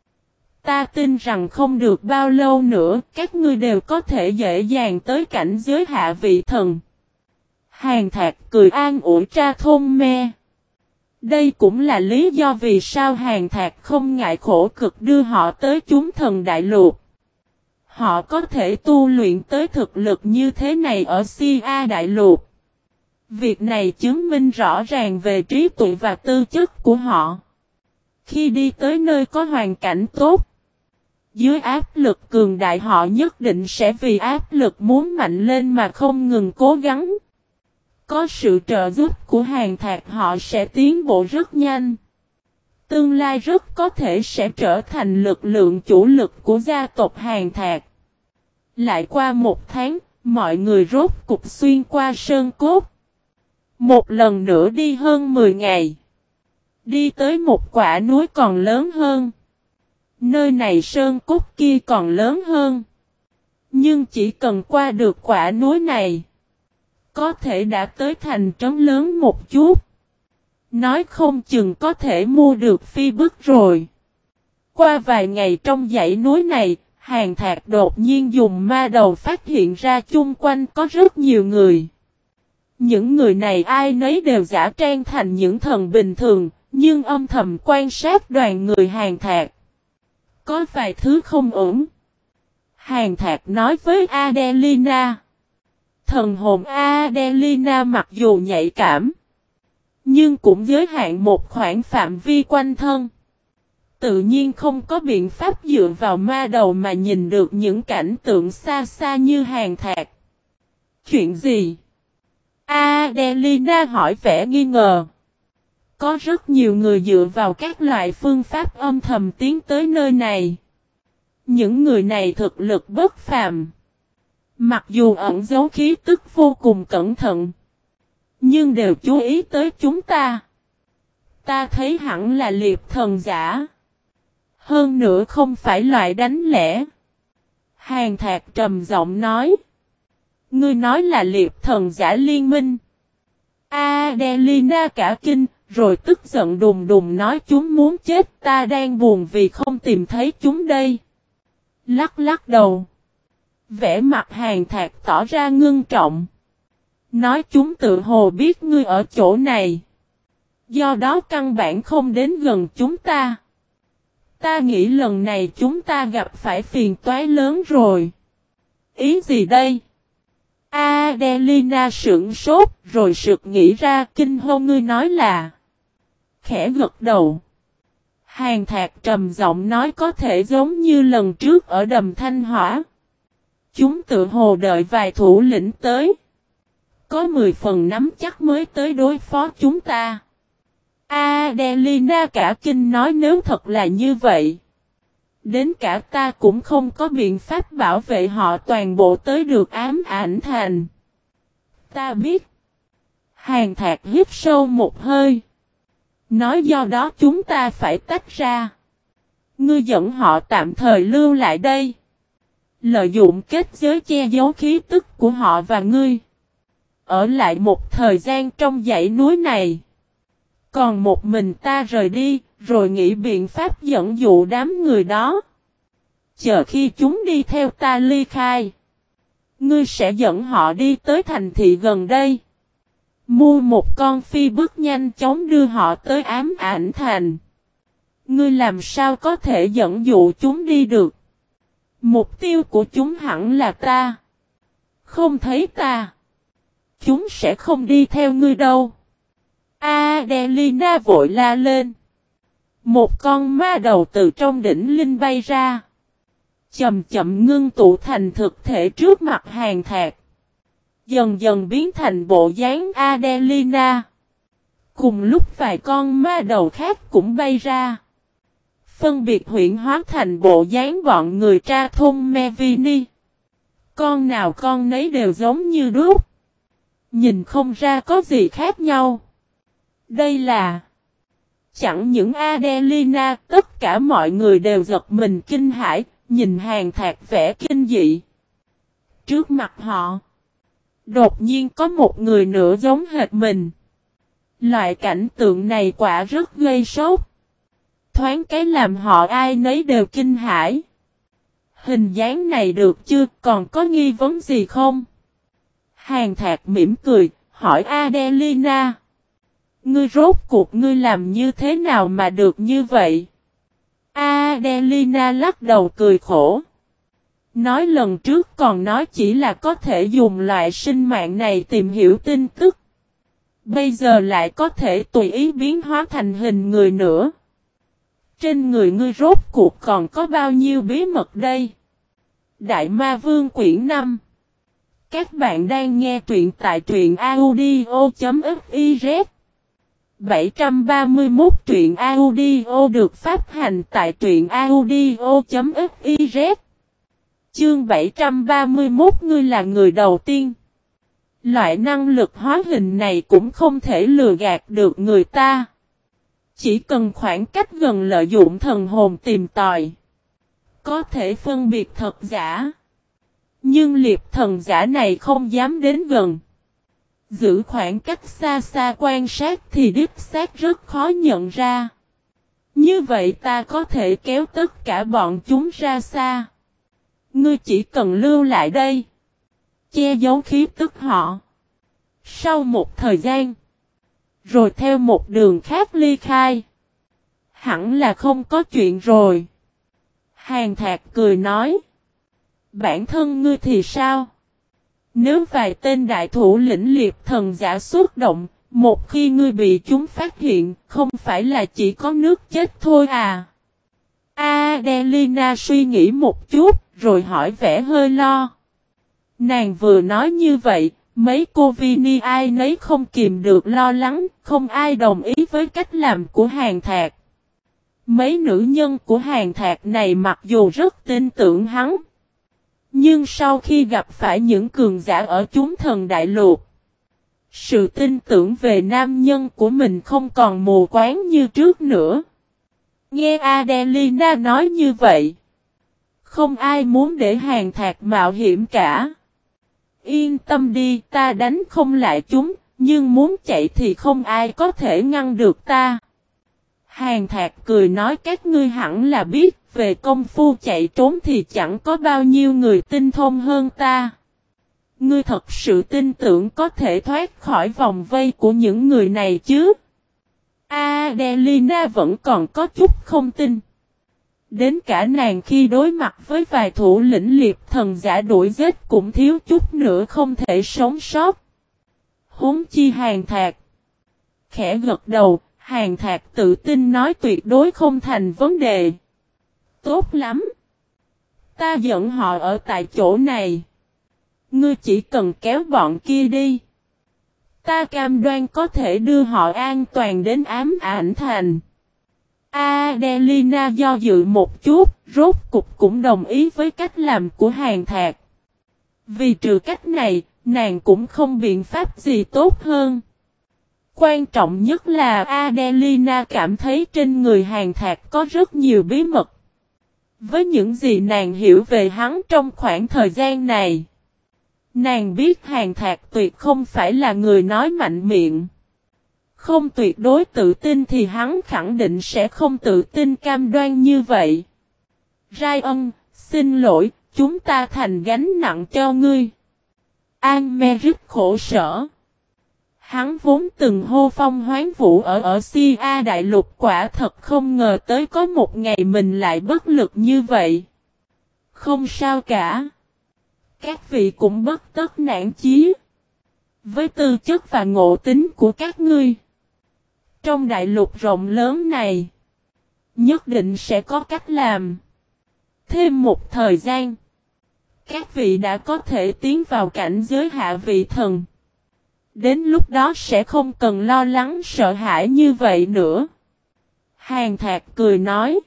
A: Ta tin rằng không được bao lâu nữa các ngươi đều có thể dễ dàng tới cảnh giới hạ vị thần. Hàn Thạc cười an ủi tra thôn me. Đây cũng là lý do vì sao Hàn Thạc không ngại khổ cực đưa họ tới chúng thần đại lục. Họ có thể tu luyện tới thực lực như thế này ở Sia đại lục. Việc này chứng minh rõ ràng về trí tuệ và tư chất của họ. Khi đi tới nơi có hoàn cảnh tốt, dưới áp lực cường đại họ nhất định sẽ vì áp lực muốn mạnh lên mà không ngừng cố gắng. Có sự trợ giúp của Hàn Thạc họ sẽ tiến bộ rất nhanh. Tương lai rất có thể sẽ trở thành lực lượng chủ lực của gia tộc Hàn Thạc. Lại qua một tháng, mọi người rốt cục xuyên qua sơn cốt. Một lần nữa đi hơn 10 ngày. Đi tới một quả núi còn lớn hơn. Nơi này sơn cốt kia còn lớn hơn. Nhưng chỉ cần qua được quả núi này, có thể đã tới thành trấn lớn một chút. Nói không chừng có thể mua được phi bức rồi. Qua vài ngày trong dãy núi này, Hàn Thạc đột nhiên dùng ma đầu phát hiện ra chung quanh có rất nhiều người. Những người này ai nấy đều giả trang thành những thần bình thường, nhưng âm thầm quan sát đoàn người Hàn Thạc. Có vài thứ không ổn. Hàn Thạc nói với Adelina. Thần hồn Adelina mặc dù nhạy cảm, nhưng cũng giới hạn một khoảng phạm vi quanh thân. Tự nhiên không có biện pháp dựa vào ma đầu mà nhìn được những cảnh tượng xa xa như Hàn Thạc. Chuyện gì? Adelina hỏi vẻ nghi ngờ. Có rất nhiều người dựa vào các loại phương pháp âm thầm tiến tới nơi này. Những người này thực lực bất phàm. Mặc dù ẩn giấu khí tức vô cùng cẩn thận, nhưng đều chú ý tới chúng ta. Ta thấy hẳn là liệp thần giả. Hơn nữa không phải loại đánh lẻ. Hàn Thạc trầm giọng nói. Ngươi nói là liệp thần giả liên minh. Adelina cả kinh, rồi tức giận đùng đùng nói chúng muốn chết, ta đang buồn vì không tìm thấy chúng đây. Lắc lắc đầu. Vẻ mặt Hàn Thạc tỏ ra ngưng trọng. Nói chúng tự hồ biết ngươi ở chỗ này. Do đó căn bản không đến gần chúng ta. Ta nghĩ lần này chúng ta gặp phải phiền toái lớn rồi. Ý gì đây? Adelina sững sốt rồi sực nghĩ ra kinh hô ngươi nói là. Khẽ gật đầu. Hàn Thạc trầm giọng nói có thể giống như lần trước ở đầm Thanh Hỏa. Chúng tự hồ đợi vài thủ lĩnh tới. Có 10 phần nắm chắc mới tới đối phó chúng ta. Adelina cả kinh nói nếu thật là như vậy. Đến cả ta cũng không có biện pháp bảo vệ họ toàn bộ tới được ám ảnh thành. Ta biết. Hàn Thạc hít sâu một hơi. Nói do đó chúng ta phải tách ra. Ngươi dẫn họ tạm thời lưu lại đây. Lợi dụng kết giới che giấu khí tức của họ và ngươi. Ở lại một thời gian trong dãy núi này. Còn một mình ta rời đi, rồi nghĩ biện pháp dẫn dụ đám người đó. Chờ khi chúng đi theo ta ly khai. Ngươi sẽ dẫn họ đi tới thành thị gần đây. Mua một con phi bước nhanh chóng đưa họ tới ám ảnh thành. Ngươi làm sao có thể dẫn dụ chúng đi được? Mục tiêu của chúng hẳn là ta. Không thấy ta. Chúng sẽ không đi theo ngươi đâu. Adelina vội la lên. Một con ma đầu từ trong đỉnh linh bay ra. Chậm chậm ngưng tụ thành thực thể trước mặt Hàn Thạc. Dần dần biến thành bộ dáng Adelina. Cùng lúc vài con ma đầu khác cũng bay ra. Phân biệt huyễn hóa thành bộ dáng bọn người tra thôn Mevini. Con nào con nấy đều giống như đúc. Nhìn không ra có gì khác nhau. Đây là... Chẳng những Adelina, tất cả mọi người đều giật mình kinh hãi, nhìn Hàn Thạc vẻ kinh dị. Trước mặt họ, đột nhiên có một người nữa giống hệt mình. Loại cảnh tượng này quả rất gây sốc. Thoáng cái làm họ ai nấy đều kinh hãi. Hình dáng này được chưa, còn có nghi vấn gì không? Hàn Thạc mỉm cười, hỏi Adelina. Ngươi rốt cuộc ngươi làm như thế nào mà được như vậy? Adelina lắc đầu cười khổ. Nói lần trước còn nói chỉ là có thể dùng loại sinh mạng này tìm hiểu tin tức. Bây giờ lại có thể tùy ý biến hóa thành hình người nữa. Trên người ngươi rốt cuộc còn có bao nhiêu bí mật đây? Đại Ma Vương quyển 5. Các bạn đang nghe truyện tại truyện audio.fiz 731 truyện audio được phát hành tại truyện audio.fiz. Chương 731 ngươi là người đầu tiên. Loại năng lực hóa hình này cũng không thể lừa gạt được người ta. Chỉ cần khoảng cách gần lợi dụng thần hồn tìm tòi. Có thể phân biệt thật giả. Nhưng liệp thần giả này không dám đến gần. Giữ khoảng cách xa xa quan sát thì đích xác rất khó nhận ra. Như vậy ta có thể kéo tất cả bọn chúng ra xa. Ngươi chỉ cần lưu lại đây. Che giấu khí tức họ. Sau một thời gian. Rồi theo một đường khác ly khai. Hẳn là không có chuyện rồi. Hàn Thạc cười nói. Bản thân ngươi thì sao? Nếu vài tên đại thủ lĩnh liệp thần giả xuất động, một khi ngươi bị chúng phát hiện, không phải là chỉ có nước chết thôi à? Adelina suy nghĩ một chút, rồi hỏi vẻ hơi lo. Nàng vừa nói như vậy, mấy cô Vini ai nấy không kìm được lo lắng, không ai đồng ý với cách làm của Hàn Thạc. Mấy nữ nhân của Hàn Thạc này mặc dù rất tin tưởng hắn, nhưng sau khi gặp phải những cường giả ở chúng thần đại lục, sự tin tưởng về nam nhân của mình không còn mù quáng như trước nữa. Nghe Adelina nói như vậy, không ai muốn để Hàn Thạc mạo hiểm cả. Yên tâm đi, ta đánh không lại chúng, nhưng muốn chạy thì không ai có thể ngăn được ta. Hàn Thạc cười nói các ngươi hẳn là biết, về công phu chạy trốn thì chẳng có bao nhiêu người tinh thông hơn ta. Ngươi thật sự tin tưởng có thể thoát khỏi vòng vây của những người này chứ? Adelina vẫn còn có chút không tin. Đến cả nàng khi đối mặt với vài thủ lĩnh liệp thần giả đuổi giết cũng thiếu chút nữa không thể sống sót. Huống chi Hàn Thạc. Khẽ gật đầu, Hàn Thạc tự tin nói tuyệt đối không thành vấn đề. Tốt lắm. Ta dẫn họ ở tại chỗ này. Ngươi chỉ cần kéo bọn kia đi. Ta cam đoan có thể đưa họ an toàn đến ám ảnh thành. Adelina do dự một chút, rốt cục cũng đồng ý với cách làm của Hàn Thạc. Vì trừ cách này, nàng cũng không biện pháp gì tốt hơn. Quan trọng nhất là Adelina cảm thấy trên người Hàn Thạc có rất nhiều bí mật. Với những gì nàng hiểu về hắn trong khoảng thời gian này, nàng biết Hàn Thạc tuyệt không phải là người nói mạnh miệng. Không tuyệt đối tự tin thì hắn khẳng định sẽ không tự tin cam đoan như vậy. Ryan, xin lỗi, chúng ta thành gánh nặng cho ngươi. An-Meric khổ sở. Hắn vốn từng hô phong hoán vũ ở Sia Đại Lục, quả thật không ngờ tới có một ngày mình lại bất lực như vậy. Không sao cả. Các vị cũng bất tất nản chí. Với tư chất và ngộ tính của các ngươi, trong đại lục rộng lớn này, nhất định sẽ có cách làm. Thêm một thời gian, các vị đã có thể tiến vào cảnh giới hạ vị thần. Đến lúc đó sẽ không cần lo lắng sợ hãi như vậy nữa. Hàn Thạc cười nói.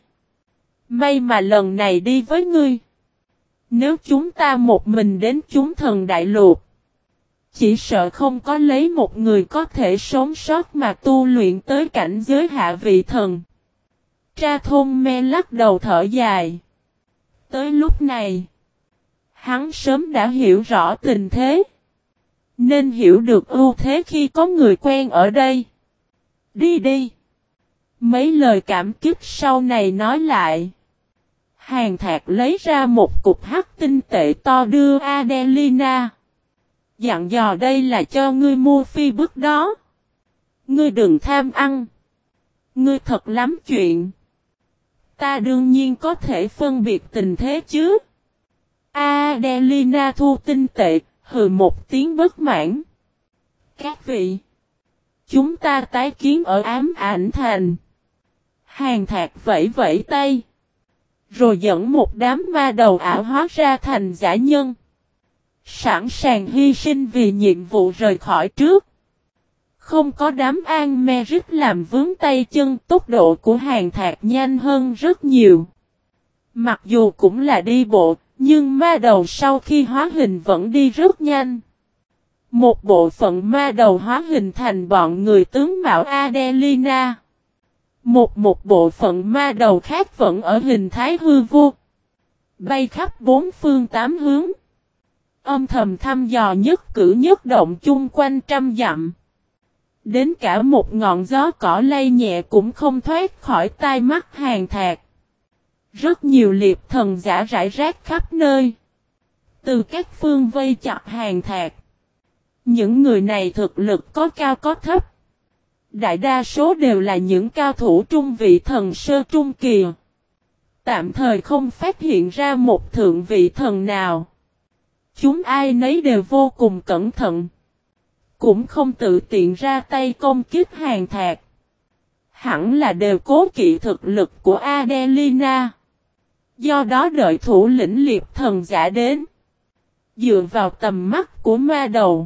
A: May mà lần này đi với ngươi. Nếu chúng ta một mình đến chúng thần đại lục, chỉ sợ không có lấy một người có thể sống sót mà tu luyện tới cảnh giới hạ vị thần. Tra Thôn Me lắc đầu thở dài. Tới lúc này, hắn sớm đã hiểu rõ tình thế, nên hiểu được ưu thế khi có người quen ở đây. Đi đi. Mấy lời cảm kích sau này nói lại. Hàn Thạc lấy ra một cục hắc tinh tệ to đưa Adelina. Dặn dò đây là cho ngươi mua phi bước đó. Ngươi đừng tham ăn. Ngươi thật lắm chuyện. Ta đương nhiên có thể phân biệt tình thế chứ. Adelina thu tinh tệ, hừ một tiếng bất mãn. Các vị, chúng ta tái kiến ở Ám Ảnh Thành. Hàn Thạc vẫy vẫy tay, rồi dẫn một đám ma đầu ảo hóa ra thành giả nhân, sẵn sàng hy sinh vì nhiệm vụ rời khỏi trước. Không có đám An-Meric làm vướng tay chân, tốc độ của Hàn Thạc nhanh hơn rất nhiều. Mặc dù cũng là đi bộ, nhưng ma đầu sau khi hóa hình vẫn đi rất nhanh. Một bộ phận ma đầu hóa hình thành bọn người tướng mạo Adelina. Một bộ phận ma đầu khác vẫn ở hình thái hư vô, bay khắp bốn phương tám hướng, âm thầm thăm dò nhất cử nhất động chung quanh trăm dặm. Đến cả một ngọn gió cỏ lay nhẹ cũng không thoát khỏi tai mắt Hàn Thạc. Rất nhiều liệp thần giả rải rác khắp nơi, từ các phương vây chặt Hàn Thạc. Những người này thực lực có cao có thấp. Đại đa số đều là những cao thủ trung vị thần sơ trung kỳ. Tạm thời không phát hiện ra một thượng vị thần nào. Chúng ai nấy đều vô cùng cẩn thận, cũng không tự tiện ra tay công kích Hàn Thạc. Hẳn là đều cố kỵ thực lực của Adelina. Do đó đợi thủ lĩnh liệp thần giả đến, dựa vào tầm mắt của ma đầu,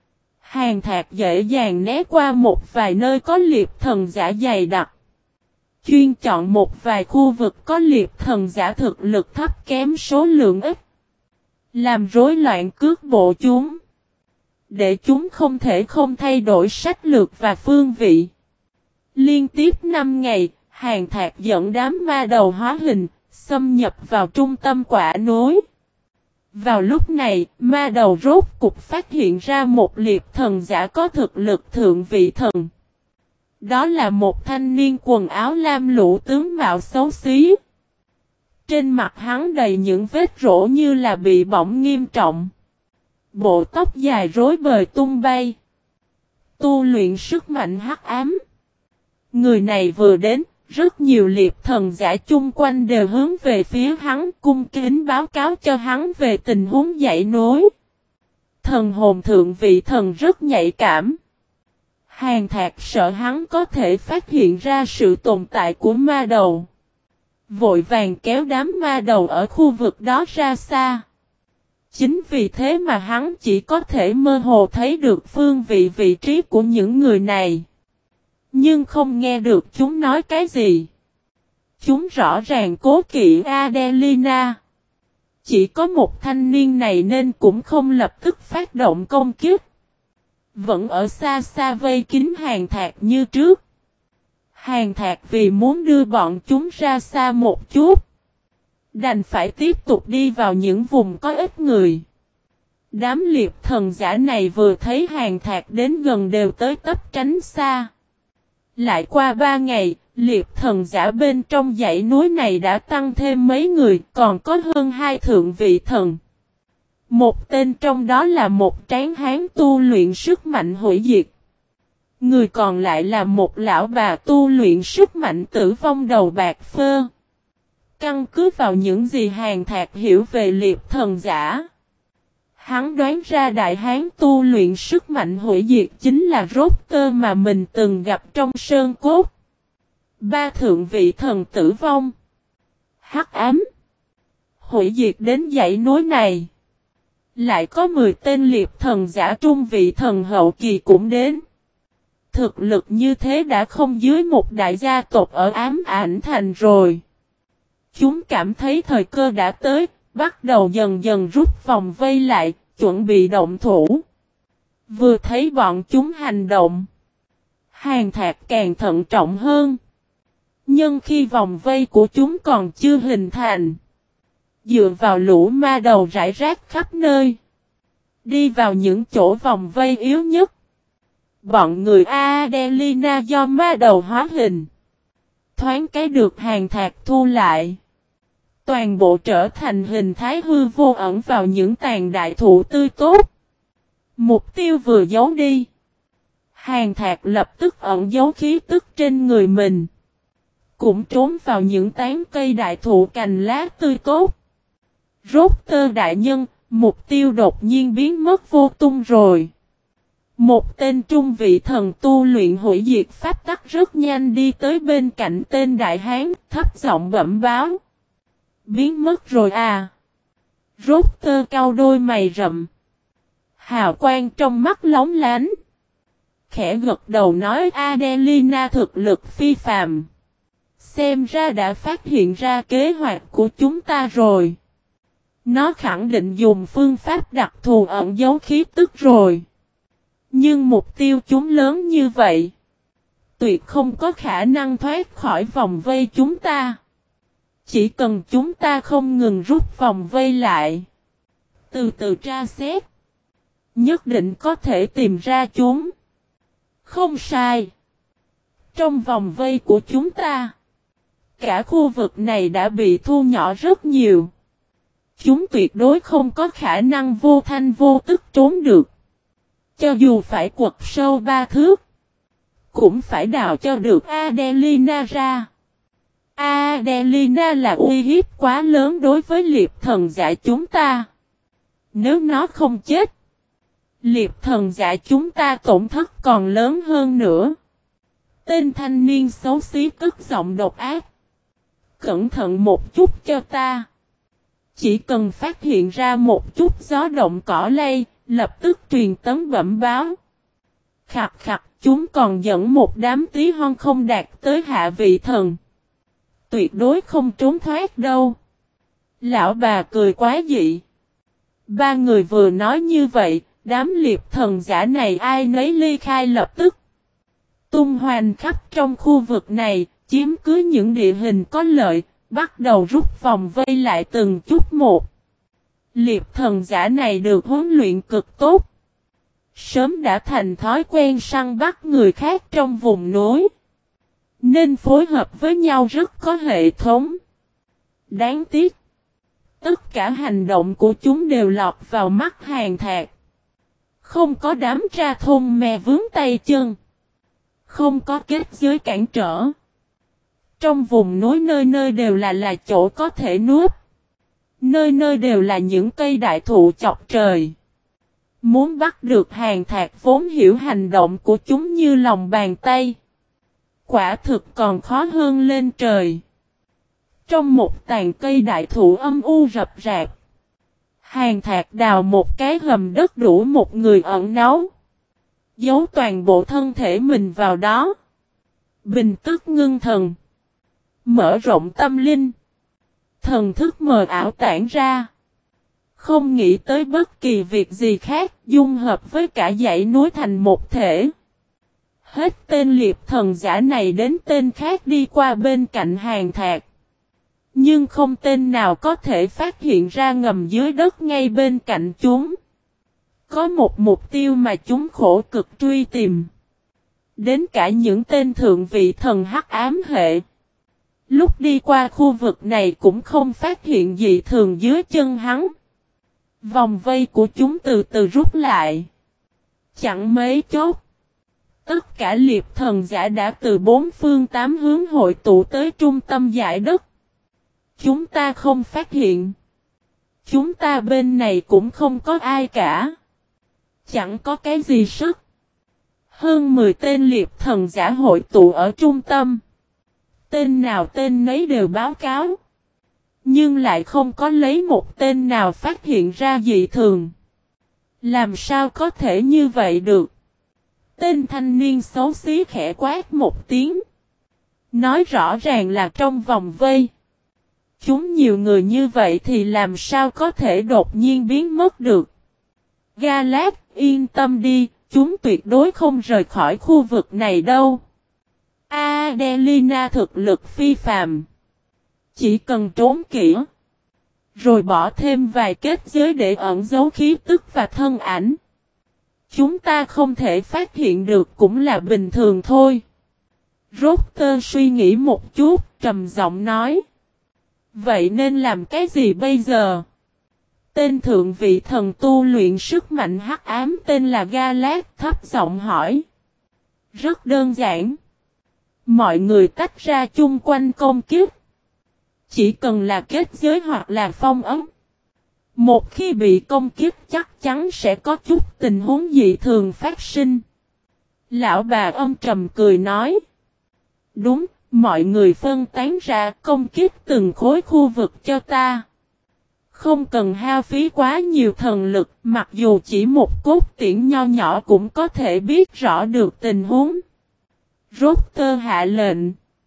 A: Hàn Thạc dễ dàng né qua một vài nơi có liệp thần giả dày đặc, chuyên chọn một vài khu vực có liệp thần giả thực lực thấp kém số lượng ít, làm rối loạn cước bộ chúng, để chúng không thể không thay đổi sách lược và phương vị. Liên tiếp 5 ngày, Hàn Thạc dẫn đám ma đầu hóa hình, xâm nhập vào trung tâm quả núi. Vào lúc này, ma đầu rốt cục phát hiện ra một liệp thần giả có thực lực thượng vị thần. Đó là một thanh niên quần áo lam lũ tướng mạo xấu xí. Trên mặt hắn đầy những vết rỗ như là bị bỏng nghiêm trọng. Bộ tóc dài rối bời tung bay. Tu luyện sức mạnh hắc ám. Người này vừa đến, rất nhiều liệp thần giả chung quanh đều hướng về phía hắn, cung kính báo cáo cho hắn về tình huống dãy núi. Thần hồn thượng vị thần rất nhạy cảm. Hàn Thạc sợ hắn có thể phát hiện ra sự tồn tại của ma đầu, vội vàng kéo đám ma đầu ở khu vực đó ra xa. Chính vì thế mà hắn chỉ có thể mơ hồ thấy được phương vị trí của những người này, nhưng không nghe được chúng nói cái gì. Chúng rõ ràng cố kỵ Adelina. Chỉ có một thanh niên này nên cũng không lập tức phát động công kích. Vẫn ở xa xa vây kín Hàn Thạc như trước. Hàn Thạc vì muốn đưa bọn chúng ra xa một chút, đành phải tiếp tục đi vào những vùng có ít người. Đám liệp thần giả này vừa thấy Hàn Thạc đến gần đều tới tấp tránh xa. Lại qua 3 ngày, liệp thần giả bên trong dãy núi này đã tăng thêm mấy người, còn có hơn 2 thượng vị thần. Một tên trong đó là một tráng hán tu luyện sức mạnh hủy diệt. Người còn lại là một lão bà tu luyện sức mạnh tử vong đầu bạc phơ. Căn cứ vào những gì Hàn Thạc hiểu về liệp thần giả, hắn đoán ra đại hán tu luyện sức mạnh hủy diệt chính là Rotter mà mình từng gặp trong sơn cốt. 3 thượng vị thần tử vong, hắc ám, hủy diệt đến dãy núi này. Lại có 10 tên liệp thần giả trung vị thần hậu kỳ cũng đến. Thực lực như thế đã không dưới một đại gia tộc ở Ám Ảnh Thành rồi. Chúng cảm thấy thời cơ đã tới, bắt đầu dần dần rút vòng vây lại, chuẩn bị động thủ. Vừa thấy bọn chúng hành động, Hàn Thạc càng thận trọng hơn. Nhưng khi vòng vây của chúng còn chưa hình thành, dựa vào lũ ma đầu rải rác khắp nơi, đi vào những chỗ vòng vây yếu nhất, bọn người Adelina do ma đầu hóa hình, thoáng cái được Hàn Thạc thu lại. Toàn bộ trở thành hình thái hư vô ẩn vào những tàn đại thụ tươi tốt. Mục tiêu vừa giấu đi, Hàn Thạc lập tức ẩn giấu khí tức trên người mình, cũng trốn vào những tán cây đại thụ cành lá tươi tốt. Rotter đại nhân, mục tiêu đột nhiên biến mất vô tung rồi. Một tên trung vị thần tu luyện hủy diệt pháp tắc rất nhanh đi tới bên cạnh tên đại hán, thấp giọng bẩm báo. Biến mất rồi à? Rotter cau đôi mày rậm. Hào quang trong mắt lóng lánh. Khẽ gật đầu nói Adelina thực lực phi phàm. Xem ra đã phát hiện ra kế hoạch của chúng ta rồi. Nó khẳng định dùng phương pháp đặc thù ẩn giấu khí tức rồi. Nhưng mục tiêu chúng lớn như vậy, tuyệt không có khả năng thoát khỏi vòng vây chúng ta. Chỉ cần chúng ta không ngừng rút vòng vây lại, từ từ tra xét, nhất định có thể tìm ra chúng. Không sai. Trong vòng vây của chúng ta, cả khu vực này đã bị thu nhỏ rất nhiều. Chúng tuyệt đối không có khả năng vô thanh vô tức trốn được. Cho dù phải quật sâu 3 thước, cũng phải đào cho được Adelina ra. Adelina là uy hiếp quá lớn đối với liệp thần giả chúng ta. Nếu nó không chết, liệp thần giả chúng ta tổn thất còn lớn hơn nữa. Tên thanh niên xấu xí cất giọng độc ác. Cẩn thận một chút cho ta. Chỉ cần phát hiện ra một chút gió động cỏ lay, lập tức truyền tấn bẩm báo. Khặt khặt, chúng còn dẫn một đám tí hon không đạt tới hạ vị thần. Tuyệt đối không trốn thoát đâu. Lão bà cười quá dị. 3 người vừa nói như vậy, đám liệp thần giả này ai nấy ly khai lập tức. Tung hoành khắp trong khu vực này, chiếm cứ những địa hình có lợi, bắt đầu rút vòng vây lại từng chút một. Liệp thần giả này được huấn luyện cực tốt. Sớm đã thành thói quen săn bắt người khác trong vùng núi, nên phối hợp với nhau rất có hệ thống. Đáng tiếc, tất cả hành động của chúng đều lọt vào mắt Hàn Thạc. Không có đám tra thôn me vướng tay chân, không có kết giới cản trở. Trong vùng núi nơi nơi đều là chỗ có thể núp. Nơi nơi đều là những cây đại thụ chọc trời. Muốn bắt được Hàn Thạc vốn hiểu hành động của chúng như lòng bàn tay, quả thực còn khó hơn lên trời. Trong một tàn cây đại thụ âm u rập rạp, Hàn Thạc đào một cái hầm đất đủ một người ẩn náu, giấu toàn bộ thân thể mình vào đó. Bình tức ngưng thần, Mở rộng tâm linh. Thần thức mờ ảo tản ra. Không nghĩ tới bất kỳ việc gì khác, dung hợp với cả dãy núi thành một thể. Hết tên liệp thần giả này đến tên khác đi qua bên cạnh Hàn Thạc. Nhưng không tên nào có thể phát hiện ra ngầm dưới đất ngay bên cạnh chúng. Có một mục tiêu mà chúng khổ cực truy tìm. Đến cả những tên thượng vị thần hắc ám hệ. Lúc đi qua khu vực này cũng không phát hiện dị thường dưới chân hắn. Vòng vây của chúng từ từ rút lại. Chẳng mấy chốc. Tất cả liệp thần giả đã từ bốn phương tám hướng hội tụ tới trung tâm dải đất. Chúng ta không phát hiện. Chúng ta bên này cũng không có ai cả. Chẳng có cái gì sức. Hơn 10 tên liệp thần giả hội tụ ở trung tâm. Tên nào tên nấy đều báo cáo. Nhưng lại không có lấy một tên nào phát hiện ra dị thường. Làm sao có thể như vậy được? Tên thanh niên xấu xí khẽ quát một tiếng. Nói rõ ràng là trong vòng vây. Chúng nhiều người như vậy thì làm sao có thể đột nhiên biến mất được? Galat, yên tâm đi, chúng tuyệt đối không rời khỏi khu vực này đâu. Adelina thực lực phi phàm. Chỉ cần trốn kỹ. Rồi bỏ thêm vài kết giới để ẩn giấu khí tức và thân ảnh. Chúng ta không thể phát hiện được cũng là bình thường thôi. Rotter suy nghĩ một chút, trầm giọng nói. Vậy nên làm cái gì bây giờ? Tên thượng vị thần tu luyện sức mạnh hắc ám tên là Galat thấp giọng hỏi. Rất đơn giản. Mọi người tách ra chung quanh công kích. Chỉ cần là kết giới hoặc là phong ấn. Một khi bị công kích chắc chắn sẽ có chút tình huống dị thường phát sinh. Lão bà âm trầm cười nói. Đúng, mọi người phân tán ra công kích từng khối khu vực cho ta. Không cần hao phí quá nhiều thần lực, mặc dù chỉ một cốt tiễn nho nhỏ cũng có thể biết rõ được tình huống. Rotter hạ lệnh.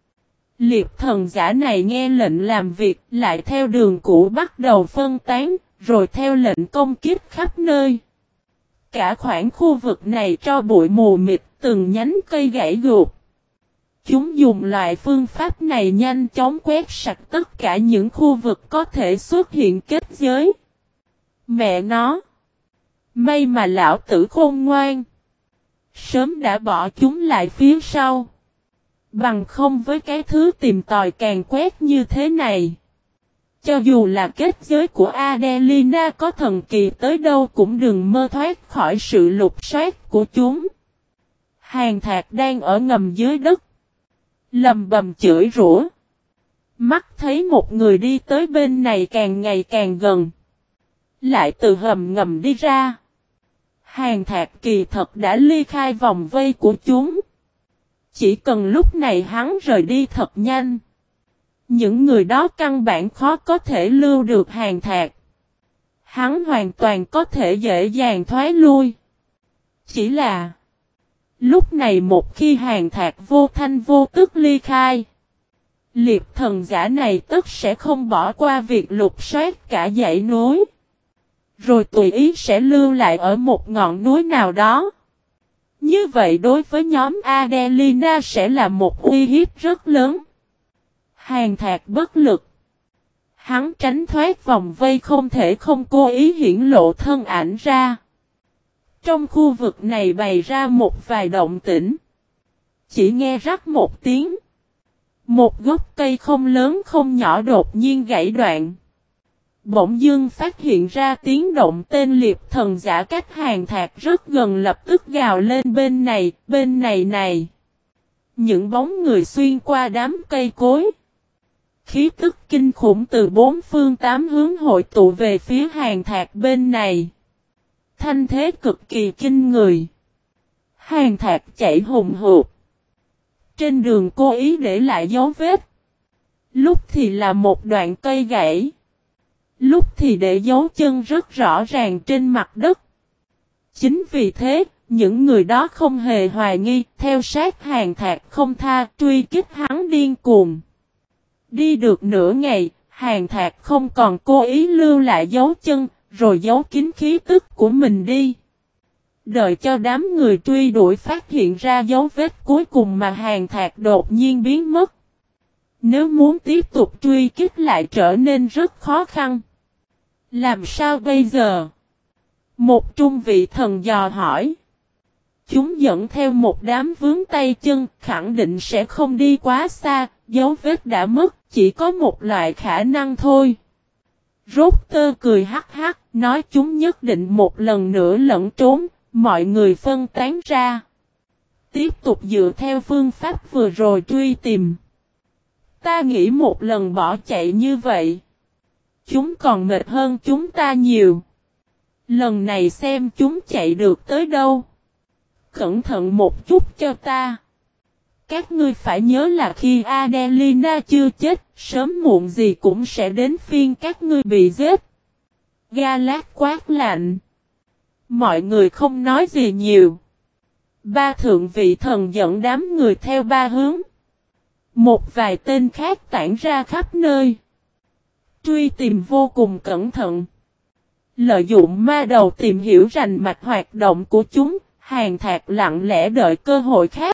A: Liệp thần giả này nghe lệnh làm việc, lại theo đường cũ bắt đầu phân tán, rồi theo lệnh công kích khắp nơi. Cả khoảng khu vực này cho bụi mù mịt, từng nhánh cây gãy gục. Chúng dùng loại phương pháp này nhanh chóng quét sạch tất cả những khu vực có thể xuất hiện kết giới. Mẹ nó! May mà lão tử khôn ngoan. Sớm đã bỏ chúng lại phía sau. Bằng không với cái thứ tìm tòi càng quét như thế này. Cho dù là kết giới của Adelina có thần kỳ tới đâu cũng đừng mơ thoát khỏi sự lục soát của chúng. Hàn Thạc đang ở ngầm dưới đất. Lầm bầm chửi rủa. Mắt thấy một người đi tới bên này càng ngày càng gần. Lại từ hầm ngầm đi ra. Hàn Thạc kỳ thật đã ly khai vòng vây của chúng. Chỉ cần lúc này hắn rời đi thật nhanh. Những người đó căn bản khó có thể lưu được Hàn Thạc. Hắn hoàn toàn có thể dễ dàng thoái lui. Chỉ là lúc này một khi Hàn Thạc vô thanh vô tức ly khai. Liệp thần giả này tất sẽ không bỏ qua việc lục soát cả dãy núi. Rồi tùy ý sẽ lưu lại ở một ngọn núi nào đó. Như vậy đối với nhóm Adelina sẽ là một uy hiếp rất lớn. Hàn Thạc bất lực. Hắn tránh thoát vòng vây không thể không cố ý hiển lộ thân ảnh ra. Trong khu vực này bày ra một vài động tĩnh. Chỉ nghe rắc một tiếng. Một gốc cây không lớn không nhỏ đột nhiên gãy đoạn. Bỗng dưng phát hiện ra tiếng động tên liệp thần giả cách Hàn Thạc rất gần lập tức gào lên bên này này. Những bóng người xuyên qua đám cây cối. Khí tức kinh khủng từ bốn phương tám hướng hội tụ về phía Hàn Thạc bên này. Thanh thế cực kỳ kinh người. Hàn Thạc chạy hùng hục. Trên đường cố ý để lại dấu vết. Lúc thì là một đoạn cây gãy. Lúc thì để dấu chân rất rõ ràng trên mặt đất. Chính vì thế, những người đó không hề hoài nghi, theo sát Hàn Thạc không tha, truy kích hắn điên cuồng. Đi được nửa ngày, Hàn Thạc không còn cố ý lưu lại dấu chân, rồi giấu kín khí tức của mình đi. Đợi cho đám người truy đuổi phát hiện ra dấu vết cuối cùng mà Hàn Thạc đột nhiên biến mất. Nếu muốn tiếp tục truy kích lại trở nên rất khó khăn. Làm sao bây giờ? Một trung vị thần dò hỏi. Chúng dẫn theo một đám vướng tay chân, khẳng định sẽ không đi quá xa, dấu vết đã mất, chỉ có một loại khả năng thôi. Rốt tơ cười hắc hắc, nói chúng nhất định một lần nữa lẫn trốn, mọi người phân tán ra. Tiếp tục dựa theo phương pháp vừa rồi truy tìm. Ta nghĩ một lần bỏ chạy như vậy, chúng còn mệt hơn chúng ta nhiều. Lần này xem chúng chạy được tới đâu. Cẩn thận một chút cho ta. Các ngươi phải nhớ là khi Adelina chưa chết, sớm muộn gì cũng sẽ đến phiên các ngươi bị giết. Galad quát lạnh. Mọi người không nói gì nhiều. Ba thượng vị thần dẫn đám người theo ba hướng. Một vài tên khác tản ra khắp nơi. Truy tìm vô cùng cẩn thận. Lợi dụng ma đầu tìm hiểu rành mạch hoạt động của chúng, Hàn Thạc lặng lẽ đợi cơ hội khác.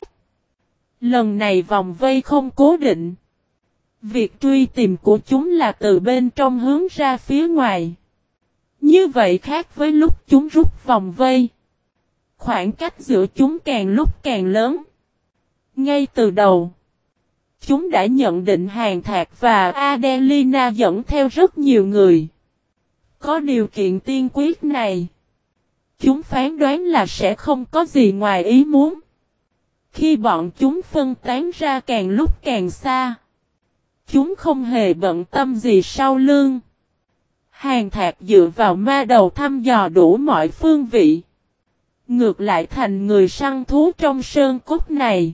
A: Lần này vòng vây không cố định. Việc truy tìm của chúng là từ bên trong hướng ra phía ngoài. Như vậy khác với lúc chúng rút vòng vây. Khoảng cách giữa chúng càng lúc càng lớn. Ngay từ đầu, chúng đã nhận định Hàn Thạc và Adelina dẫn theo rất nhiều người. Có điều kiện tiên quyết này, chúng phán đoán là sẽ không có gì ngoài ý muốn. Khi bọn chúng phân tán ra càng lúc càng xa, chúng không hề bận tâm gì sau lưng. Hàn Thạc dựa vào ma đầu thăm dò đủ mọi phương vị. Ngược lại thành người săn thú trong sơn cốt này.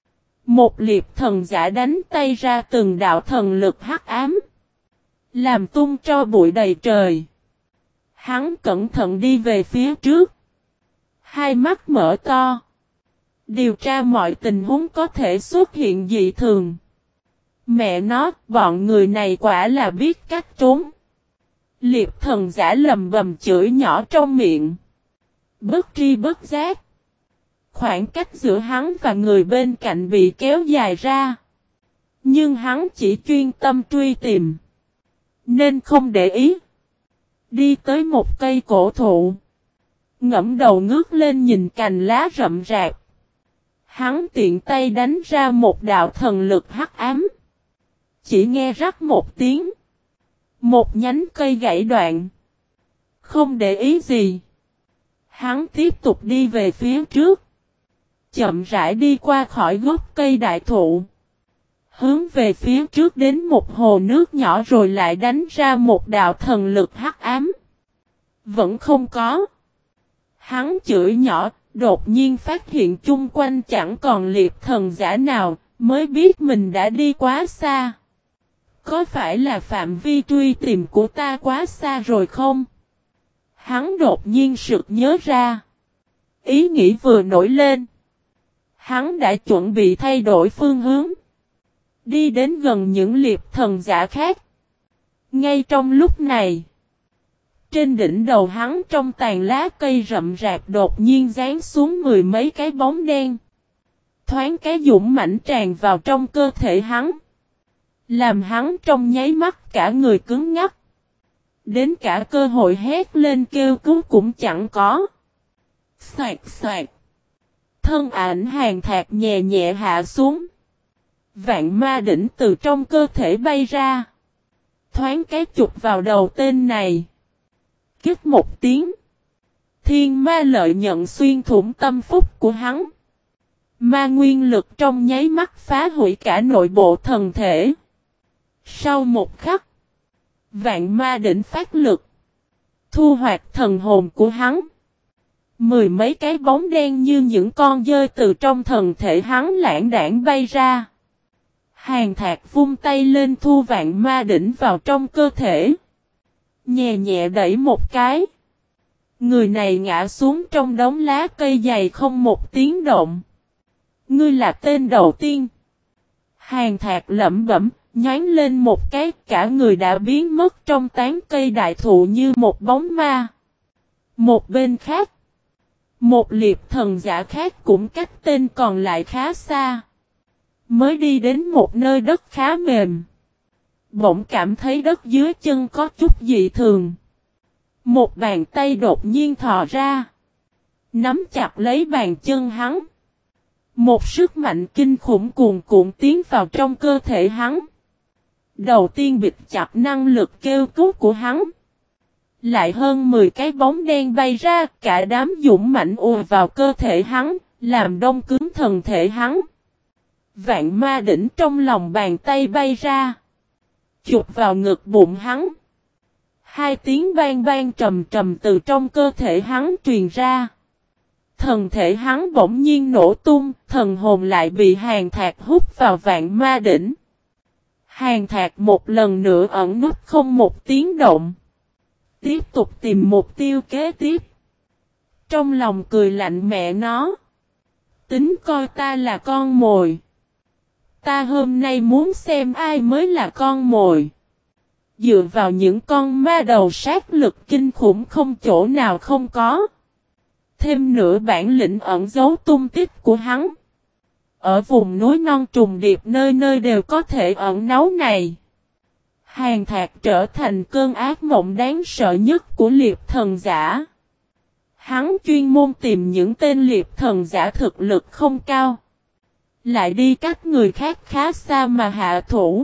A: Một liệp thần giả đánh tay ra từng đạo thần lực hắc ám, làm tung tro bụi đầy trời. Hắn cẩn thận đi về phía trước. Hai mắt mở to. Điều tra mọi tình huống có thể xuất hiện dị thường. Mẹ nó, bọn người này quả là biết cách trốn. Liệp thần giả lầm bầm chửi nhỏ trong miệng. Bất tri bất giác. Khoảng cách giữa hắn và người bên cạnh bị kéo dài ra. Nhưng hắn chỉ chuyên tâm truy tìm, nên không để ý. Đi tới một cây cổ thụ. Ngẫm đầu ngước lên nhìn cành lá rậm rạp. Hắn tiện tay đánh ra một đạo thần lực hắc ám. Chỉ nghe rắc một tiếng. Một nhánh cây gãy đoạn. Không để ý gì. Hắn tiếp tục đi về phía trước. Chậm rãi đi qua khỏi gốc cây đại thụ. Hướng về phía trước đến một hồ nước nhỏ rồi lại đánh ra một đạo thần lực hắc ám. Vẫn không có. Hắn chửi nhỏ, đột nhiên phát hiện chung quanh chẳng còn liệp thần giả nào, mới biết mình đã đi quá xa. Có phải là phạm vi truy tìm của ta quá xa rồi không? Hắn đột nhiên sực nhớ ra. Ý nghĩ vừa nổi lên. Hắn đã chuẩn bị thay đổi phương hướng. Đi đến gần những liệp thần giả khác. Ngay trong lúc này, trên đỉnh đầu hắn trong tàn lá cây rậm rạp đột nhiên giáng xuống mười mấy cái bóng đen. Thoáng cái dũng mãnh tràn vào trong cơ thể hắn. Làm hắn trong nháy mắt cả người cứng ngắc. Đến cả cơ hội hét lên kêu cứu cũng chẳng có. Xoạt xoạt. Thân ảnh Hàn Thạc nhẹ nhẹ hạ xuống. Vạn ma đỉnh từ trong cơ thể bay ra. Thoáng cái chụp vào đầu tên này. Kích một tiếng. Thiên ma lợi nhận xuyên thủng tâm phúc của hắn. Ma nguyên lực trong nháy mắt phá hủy cả nội bộ thần thể. Sau một khắc, vạn ma đỉnh phát lực. Thu hoạch thần hồn của hắn. Mười mấy cái bóng đen như những con dơi từ trong thần thể hắn lãng đãng bay ra. Hàn Thạc vung tay lên thu vạn ma đỉnh vào trong cơ thể. Nhẹ nhẹ đẩy một cái. Người này ngã xuống trong đống lá cây dày không một tiếng động. Ngươi là tên đầu tiên. Hàn Thạc lẩm bẩm, nhoáng lên một cái, cả người đã biến mất trong tán cây đại thụ như một bóng ma. Một bên khác, một liệp thần giả khác cũng cách tên còn lại khá xa. Mới đi đến một nơi đất khá mềm. Bỗng cảm thấy đất dưới chân có chút dị thường. Một bàn tay đột nhiên thò ra. Nắm chặt lấy bàn chân hắn. Một sức mạnh kinh khủng cuồn cuộn tiến vào trong cơ thể hắn. Đầu tiên bịt chặt năng lực kêu cứu của hắn. Lại hơn 10 cái bóng đen bay ra, cả đám dũng mãnh ùa vào cơ thể hắn, làm đông cứng thần thể hắn. Vạn ma đỉnh trong lòng bàn tay bay ra. Chụp vào ngực bụng hắn. Hai tiếng bang bang trầm trầm từ trong cơ thể hắn truyền ra. Thần thể hắn bỗng nhiên nổ tung, thần hồn lại bị Hàn Thạc hút vào vạn ma đỉnh. Hàn Thạc một lần nữa ẩn nút không một tiếng động. Tiếp tục tìm mục tiêu kế tiếp. Trong lòng cười lạnh mẹ nó. Tính coi ta là con mồi. Ta hôm nay muốn xem ai mới là con mồi. Dựa vào những con ma đầu sát lực kinh khủng không chỗ nào không có. Thêm nữa bản lĩnh ẩn giấu tung tích của hắn. Ở vùng núi non trùng điệp nơi nơi đều có thể ẩn náu này. Hàn Thạc trở thành cơn ác mộng đáng sợ nhất của liệp thần giả. Hắn chuyên môn tìm những tên liệp thần giả thực lực không cao. Lại đi cách người khác khá xa mà hạ thủ.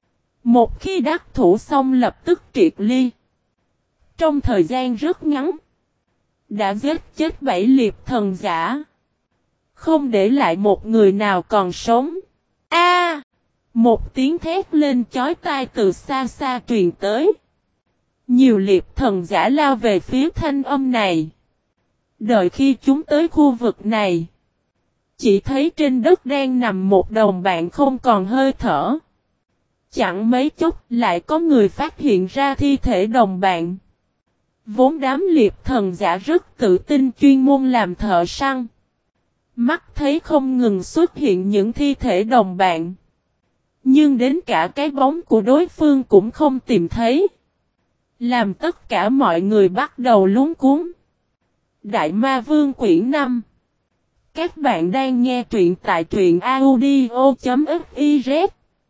A: Một khi đắc thủ xong lập tức triệt ly. Trong thời gian rất ngắn. Đã giết chết 7 liệp thần giả. Không để lại một người nào còn sống. A! Một tiếng thét lên chói tai từ xa xa truyền tới. Nhiều liệp thần giả lao về phía thanh âm này. Đợi khi chúng tới khu vực này. Chỉ thấy trên đất đang nằm một đồng bạn không còn hơi thở. Chẳng mấy chốc lại có người phát hiện ra thi thể đồng bạn. Vốn đám liệp thần giả rất tự tin chuyên môn làm thợ săn. Mắt thấy không ngừng xuất hiện những thi thể đồng bạn. Nhưng đến cả cái bóng của đối phương cũng không tìm thấy. Làm tất cả mọi người bắt đầu luống cuống. Đại Ma Vương quyển 5. Các bạn đang nghe truyện tại truyện audio.fiz.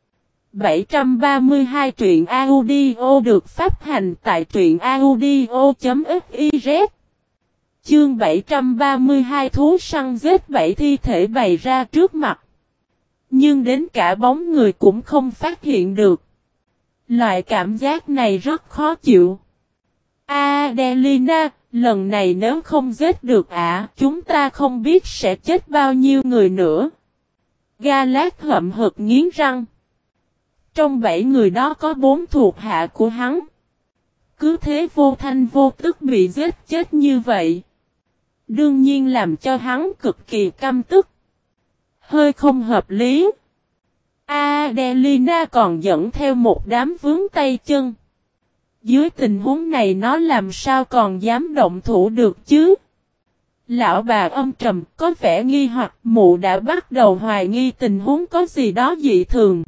A: 732 truyện audio được phát hành tại truyện audio.fiz. Chương 732 thú săn giết 7 thi thể bày ra trước mặt. Nhưng đến cả bóng người cũng không phát hiện được. Loại cảm giác này rất khó chịu. Adelina, lần này nếu không giết được chúng ta không biết sẽ chết bao nhiêu người nữa. Galat hậm hực nghiến răng. Trong 7 người đó có 4 thuộc hạ của hắn. Cứ thế vô thanh vô tức bị giết chết như vậy. Đương nhiên làm cho hắn cực kỳ căm tức. Hơi không hợp lý. Adelina còn dẫn theo một đám vướng tay chân. Dưới tình huống này nó làm sao còn dám động thủ được chứ? Lão bà âm trầm có vẻ nghi hoặc mụ đã bắt đầu hoài nghi tình huống có gì đó dị thường.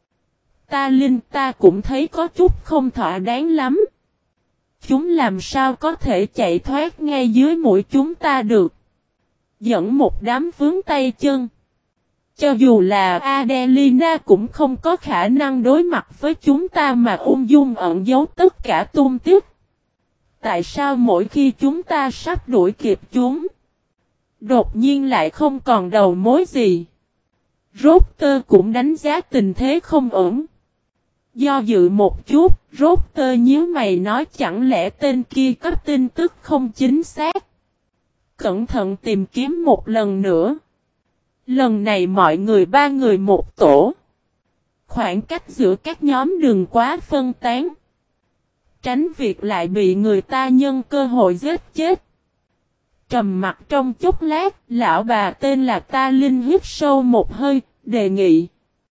A: Ta cũng thấy có chút không thỏa đáng lắm. Chúng làm sao có thể chạy thoát ngay dưới mũi chúng ta được? Dẫn một đám vướng tay chân. Cho dù là Adelina cũng không có khả năng đối mặt với chúng ta mà ung dung ẩn giấu tất cả tung tích. Tại sao mỗi khi chúng ta sắp đuổi kịp chúng, đột nhiên lại không còn đầu mối gì? Rotter cũng đánh giá tình thế không ổn. Do dự một chút, Rotter nhíu mày nói chẳng lẽ tên kia cấp tin tức không chính xác. Cẩn thận tìm kiếm một lần nữa. Lần này mọi người 3 người một tổ. Khoảng cách giữa các nhóm đừng quá phân tán. Tránh việc lại bị người ta nhân cơ hội giết chết. Trầm mặt trong chốc lát, lão bà tên là Ta Linh hít sâu một hơi, đề nghị.